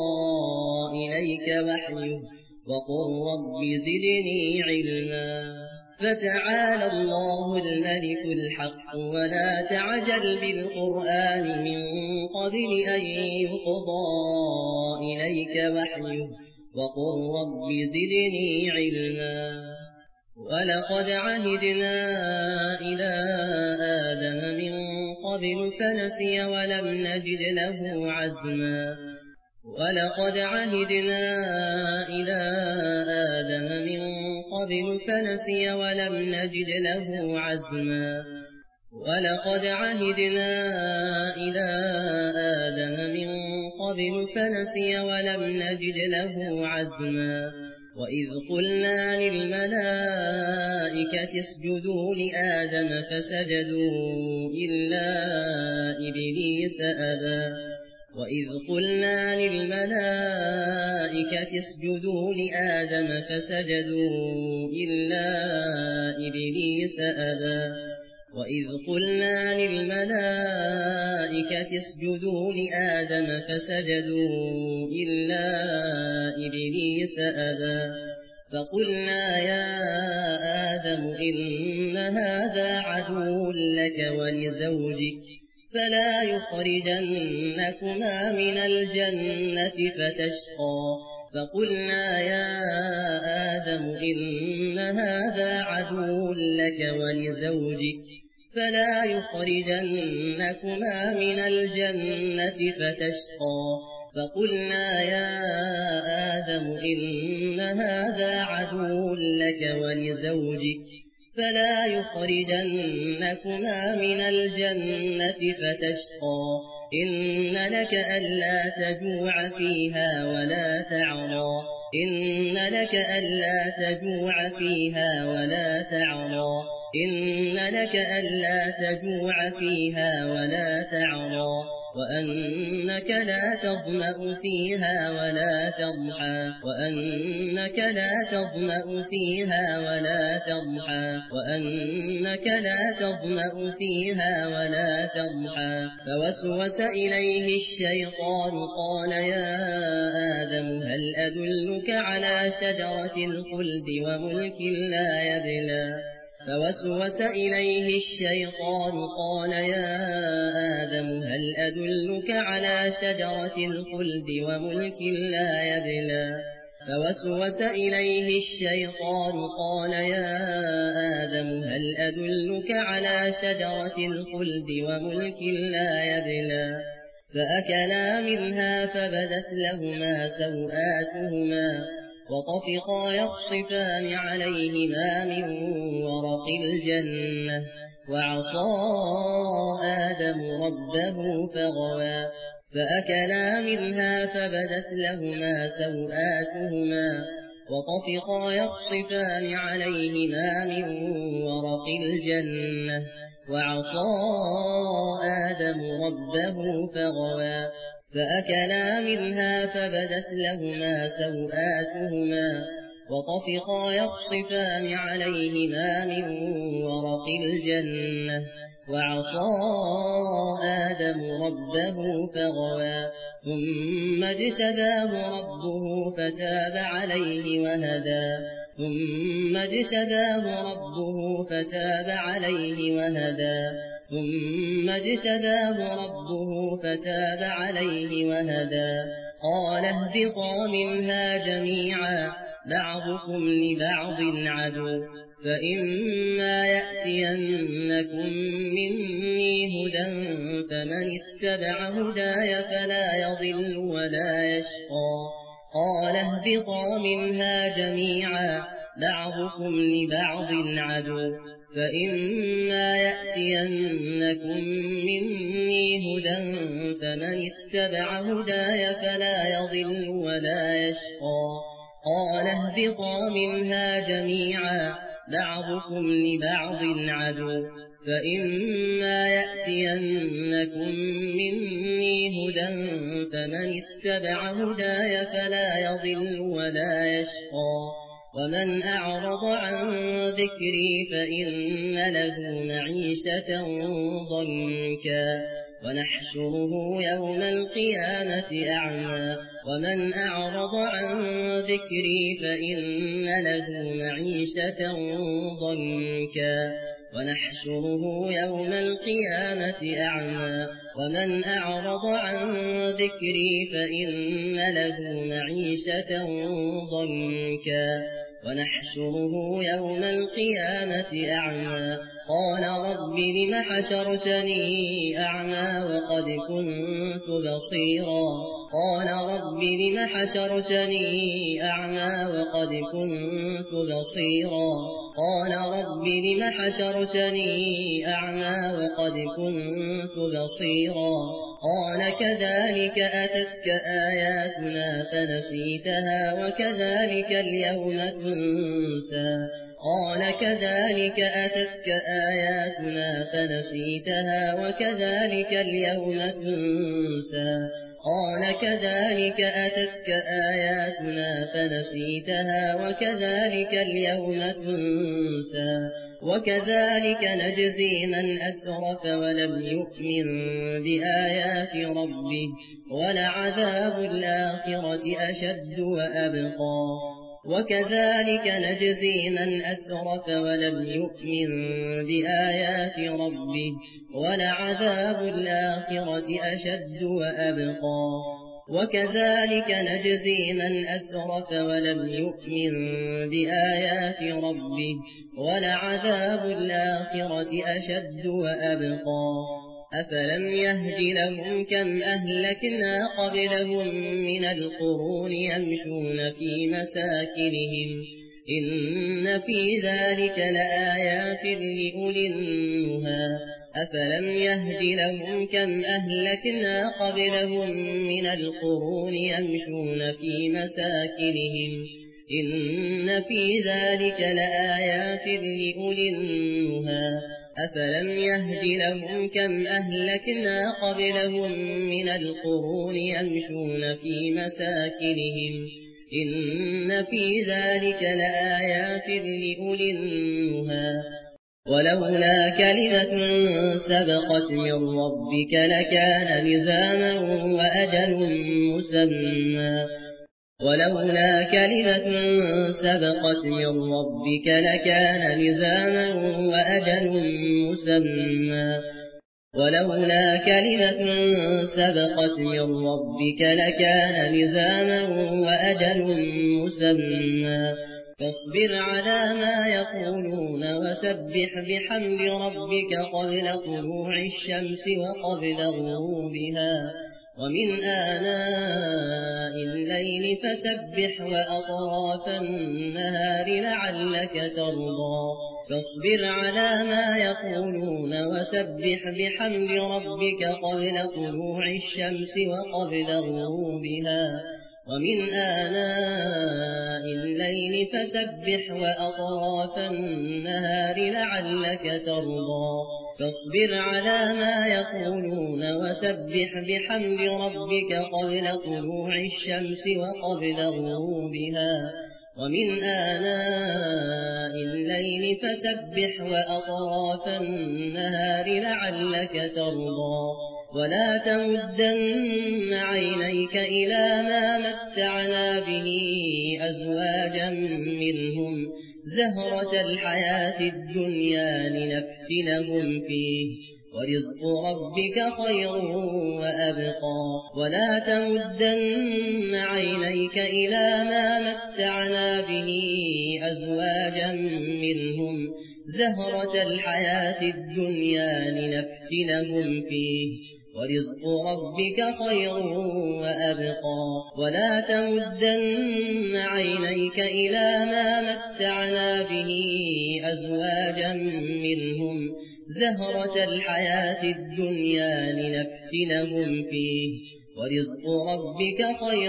إليك وحيه وقل رب زدني علما فتعالى الله الملك الحق ولا تعجل بالقرآن من قبل أن يقضى إليك وحيه وقل رب زدني علما ولقد عهدنا إلى آدم من قبل فنسي ولم نجد له عزما ولقد عهدنا إلى آدم من قبل فنسي ولم نجد له عزما ولقد عهدنا إلى آدم من قبل فنسي ولم نجد له عزما وإذ قلنا للملائكة اسجدوا لآدم فسجدوا إلا إبليس أبى وإذ قلنا للملائكة اسجدوا لآدم فسجدوا إلا إبليس أبى وإذ قلنا للملائكة اسجدوا لآدم فسجدوا إلا إبليس أبى فقلنا يا آدم إن هذا عدو لك ولزوجك فلا يخرجنكما من الجنة فتشقى فقلنا يا آدم إن هذا عدو لك ولزوجك فلا يخرجنكما من الجنة فتشقى فقلنا يا آدم إن هذا عدو لك ولزوجك فلا يخرجنكما من الجنة فتشقى إن لك ألا تجوع فيها ولا تعرى إن لك ألا تجوع فيها ولا تعرى إن لك ألا تجوع فيها ولا تعرى وأنك لا تظمأ فيها ولا تضحى وأنك لا تظمأ فيها ولا تضحى وأنك لا تظمأ فيها ولا تضحى فوسوس إليه الشيطان قال يا آدم هل أدلك على شجرة الخلد وملك لا يبلى فوسوس إليه الشيطان قال يا آدم هل أدلك على شجرة الخلد وملك لا يبلى فوسوس إليه الشيطان قال يا آدم هل أدلك على شجرة الخلد وملك لا يبلى فأكلا منها فبدت لهما سوآتهما وطفقا يخصفان عليهما من ورق الجنة وعصى آدم ربه فغوى فأكلا منها فبدت لهما سوآتهما وطفقا يخصفان عليهما من ورق الجنة وعصى آدم ربه فغوى فأكلا منها فبدت لهما سوآتهما وطفقا يخصفان عليهما من ورق الجنة وعصى آدم ربه فغوى ثم اجتباه ربه فتاب عليه وهدى ثم اجتباه ربه فتاب عليه وهدى ثم اجتباه ربه فتاب عليه وهدى قال اهبطا منها جميعا بعضكم لبعض عدو فإما يأتينكم مني هدى فمن اتبع هداي فلا يضل ولا يشقى قال اهبطا منها جميعا بعضكم لبعض عدو فإما يأتينكم مني هدى فمن اتبع هداي فلا يضل ولا يشقى قال اهبطا منها جميعا بعضكم لبعض عدو فإما يأتينكم مني هدى فمن اتبع هداي فلا يضل ولا يشقى ومن أعرض عن ذكري فإن له معيشة ضنكا ونحشره يوم القيامة أعمى ومن أعرض عن ذكري فإن له معيشة ضنكا ونحشره يوم القيامة أعمى ومن أعرض عن ذكري فإن له معيشة ضنكا ونحشره يوم القيامة أعمى قال رب لم حشرتني أعمى وقد كنت بصيرا قال رب لم حشرتني أعمى وقد كنت بصيرا قال رب لم حشرتني أعمى وقد كنت بصيرا قال كذلك أتتك آياتنا فنسيتها وكذلك اليوم تنسى قال كذلك أتتك آياتنا فنسيتها وكذلك اليوم تنسى قال كذلك أتتك آياتنا فنسيتها وكذلك اليوم تنسى وكذلك نجزي من أسرف ولم يؤمن بآيات ربه ولعذاب الآخرة أشد وأبقى وكذلك نجزي من أسرف ولم يؤمن بآيات ربه ولعذاب الآخرة أشد وأبقى وكذلك نجزي من أسرف ولم يؤمن بآيات ربه ولعذاب الآخرة أشد وأبقى أفلم يهد لهم كم أهلكنا قبلهم من القرون يمشون في مساكنهم إن في ذلك لآيات لأولي النهى أفلم يهد لهم كم أهلكنا قبلهم من القرون يمشون في مساكنهم إن في ذلك لآيات لأولي النهى أفلم يهد لهم كم أهلكنا قبلهم من القرون يمشون في مساكنهم إن في ذلك لآيات لأولي النهى ولولا كلمة سبقت من ربك لكان لزاما وأجل مسمى ولولا كلمة سبقت من ربك لكان لزاما وأجل مسمى ولولا كلمة سبقت من ربك لكان لزاما وأجل مسمى فاصبر على ما يقولون وسبح بحمد ربك قبل طلوع الشمس وقبل غروبها ومن آناء الليل فسبح وأطراف النهار لعلك ترضى فاصبر على ما يقولون وسبح بحمد ربك قبل طلوع الشمس وقبل غروبها ومن آناء الليل فسبح وأطراف النهار لعلك ترضى فاصبر على ما يقولون وسبح بحمد ربك قبل طلوع الشمس وقبل غروبها ومن آناء الليل فسبح وأطراف النهار لعلك ترضى ولا تمدن عينيك إلى ما متعنا به أزواجا منهم زهرة الحياة الدنيا لنفتنهم فيه ورزق ربك خير وأبقى ولا تمدن عينيك إلى ما متعنا به أزواجا منهم زهرة الحياة الدنيا لنفتنهم فيه ورزق ربك خير وأبقى ولا تمدن عينيك إلى ما متعنا به أزواجا منهم زهرة الحياة الدنيا لنفتنهم فيه ورزق ربك خير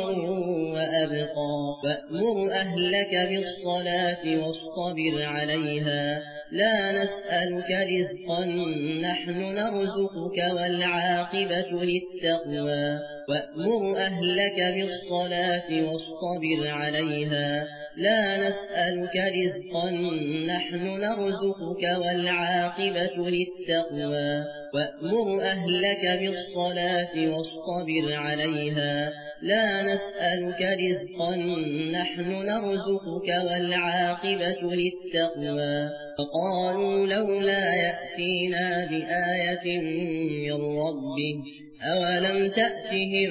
وأبقى وأمر أهلك بالصلاة واصطبر عليها لا نسألك رزقا نحن نرزقك والعاقبة للتقوى وأمر أهلك بالصلاة واصطبر عليها لا نسألك رزقا نحن نرزقك والعاقبة للتقوى وأمر أهلك بالصلاة واصطبر عليها لا نسألك رزقا نحن نرزقك والعاقبة للتقوى فقالوا لولا يأتينا بآية من ربه أولم تأتهم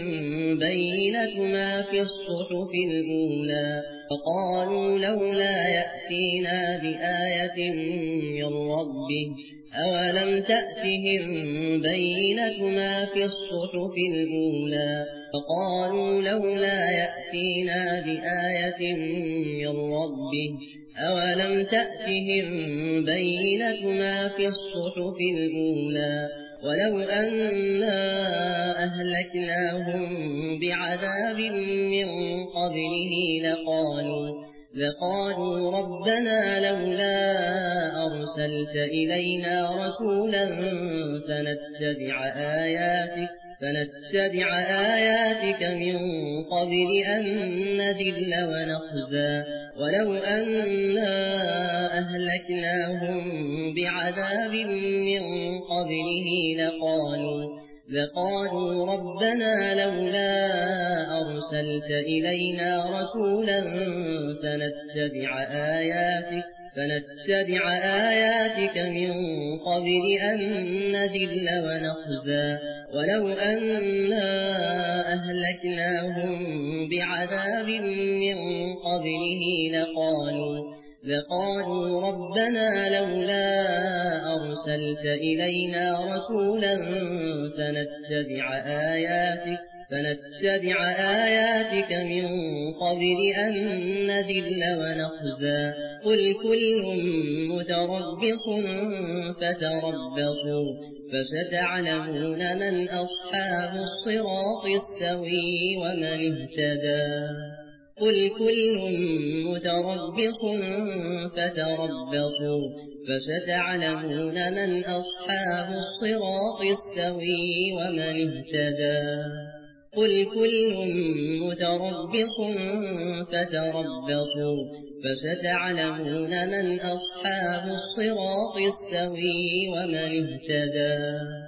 بينة ما في الصحف الأولى فقالوا لولا يأتينا بآية من ربه أولم تأتهم بينة ما في الصحف الأولى فقالوا لولا يأتينا بآية من ربه أولم تأتهم بينة ما في الصحف الأولى ولو أنا أهلكناهم بعذاب من قبله لقالوا ربنا لولا أرسلت إلينا رسولا فنتبع آياتك من قبل أن نذل ونخزى ولو أنا أهلكناهم بعذاب من قبله لقالوا ربنا لولا أرسلت إلينا رسولا فنتبع آياتك من قبل أن نذل ونخزى ولو أنا أهلكناهم بعذاب من قبله لقالوا ربنا لولا أرسلت إلينا رسولا فنتبع آياتك من قبل أن نذل ونخزى قل كل متربص فتربصوا فستعلمون من أصحاب الصراط السوي ومن اهتدى قل كل متربص فتربصوا فستعلمون من أصحاب الصراط السوي ومن اهتدى قل كل متربص فتربصوا فستعلمون من أصحاب الصراط السوي ومن اهتدى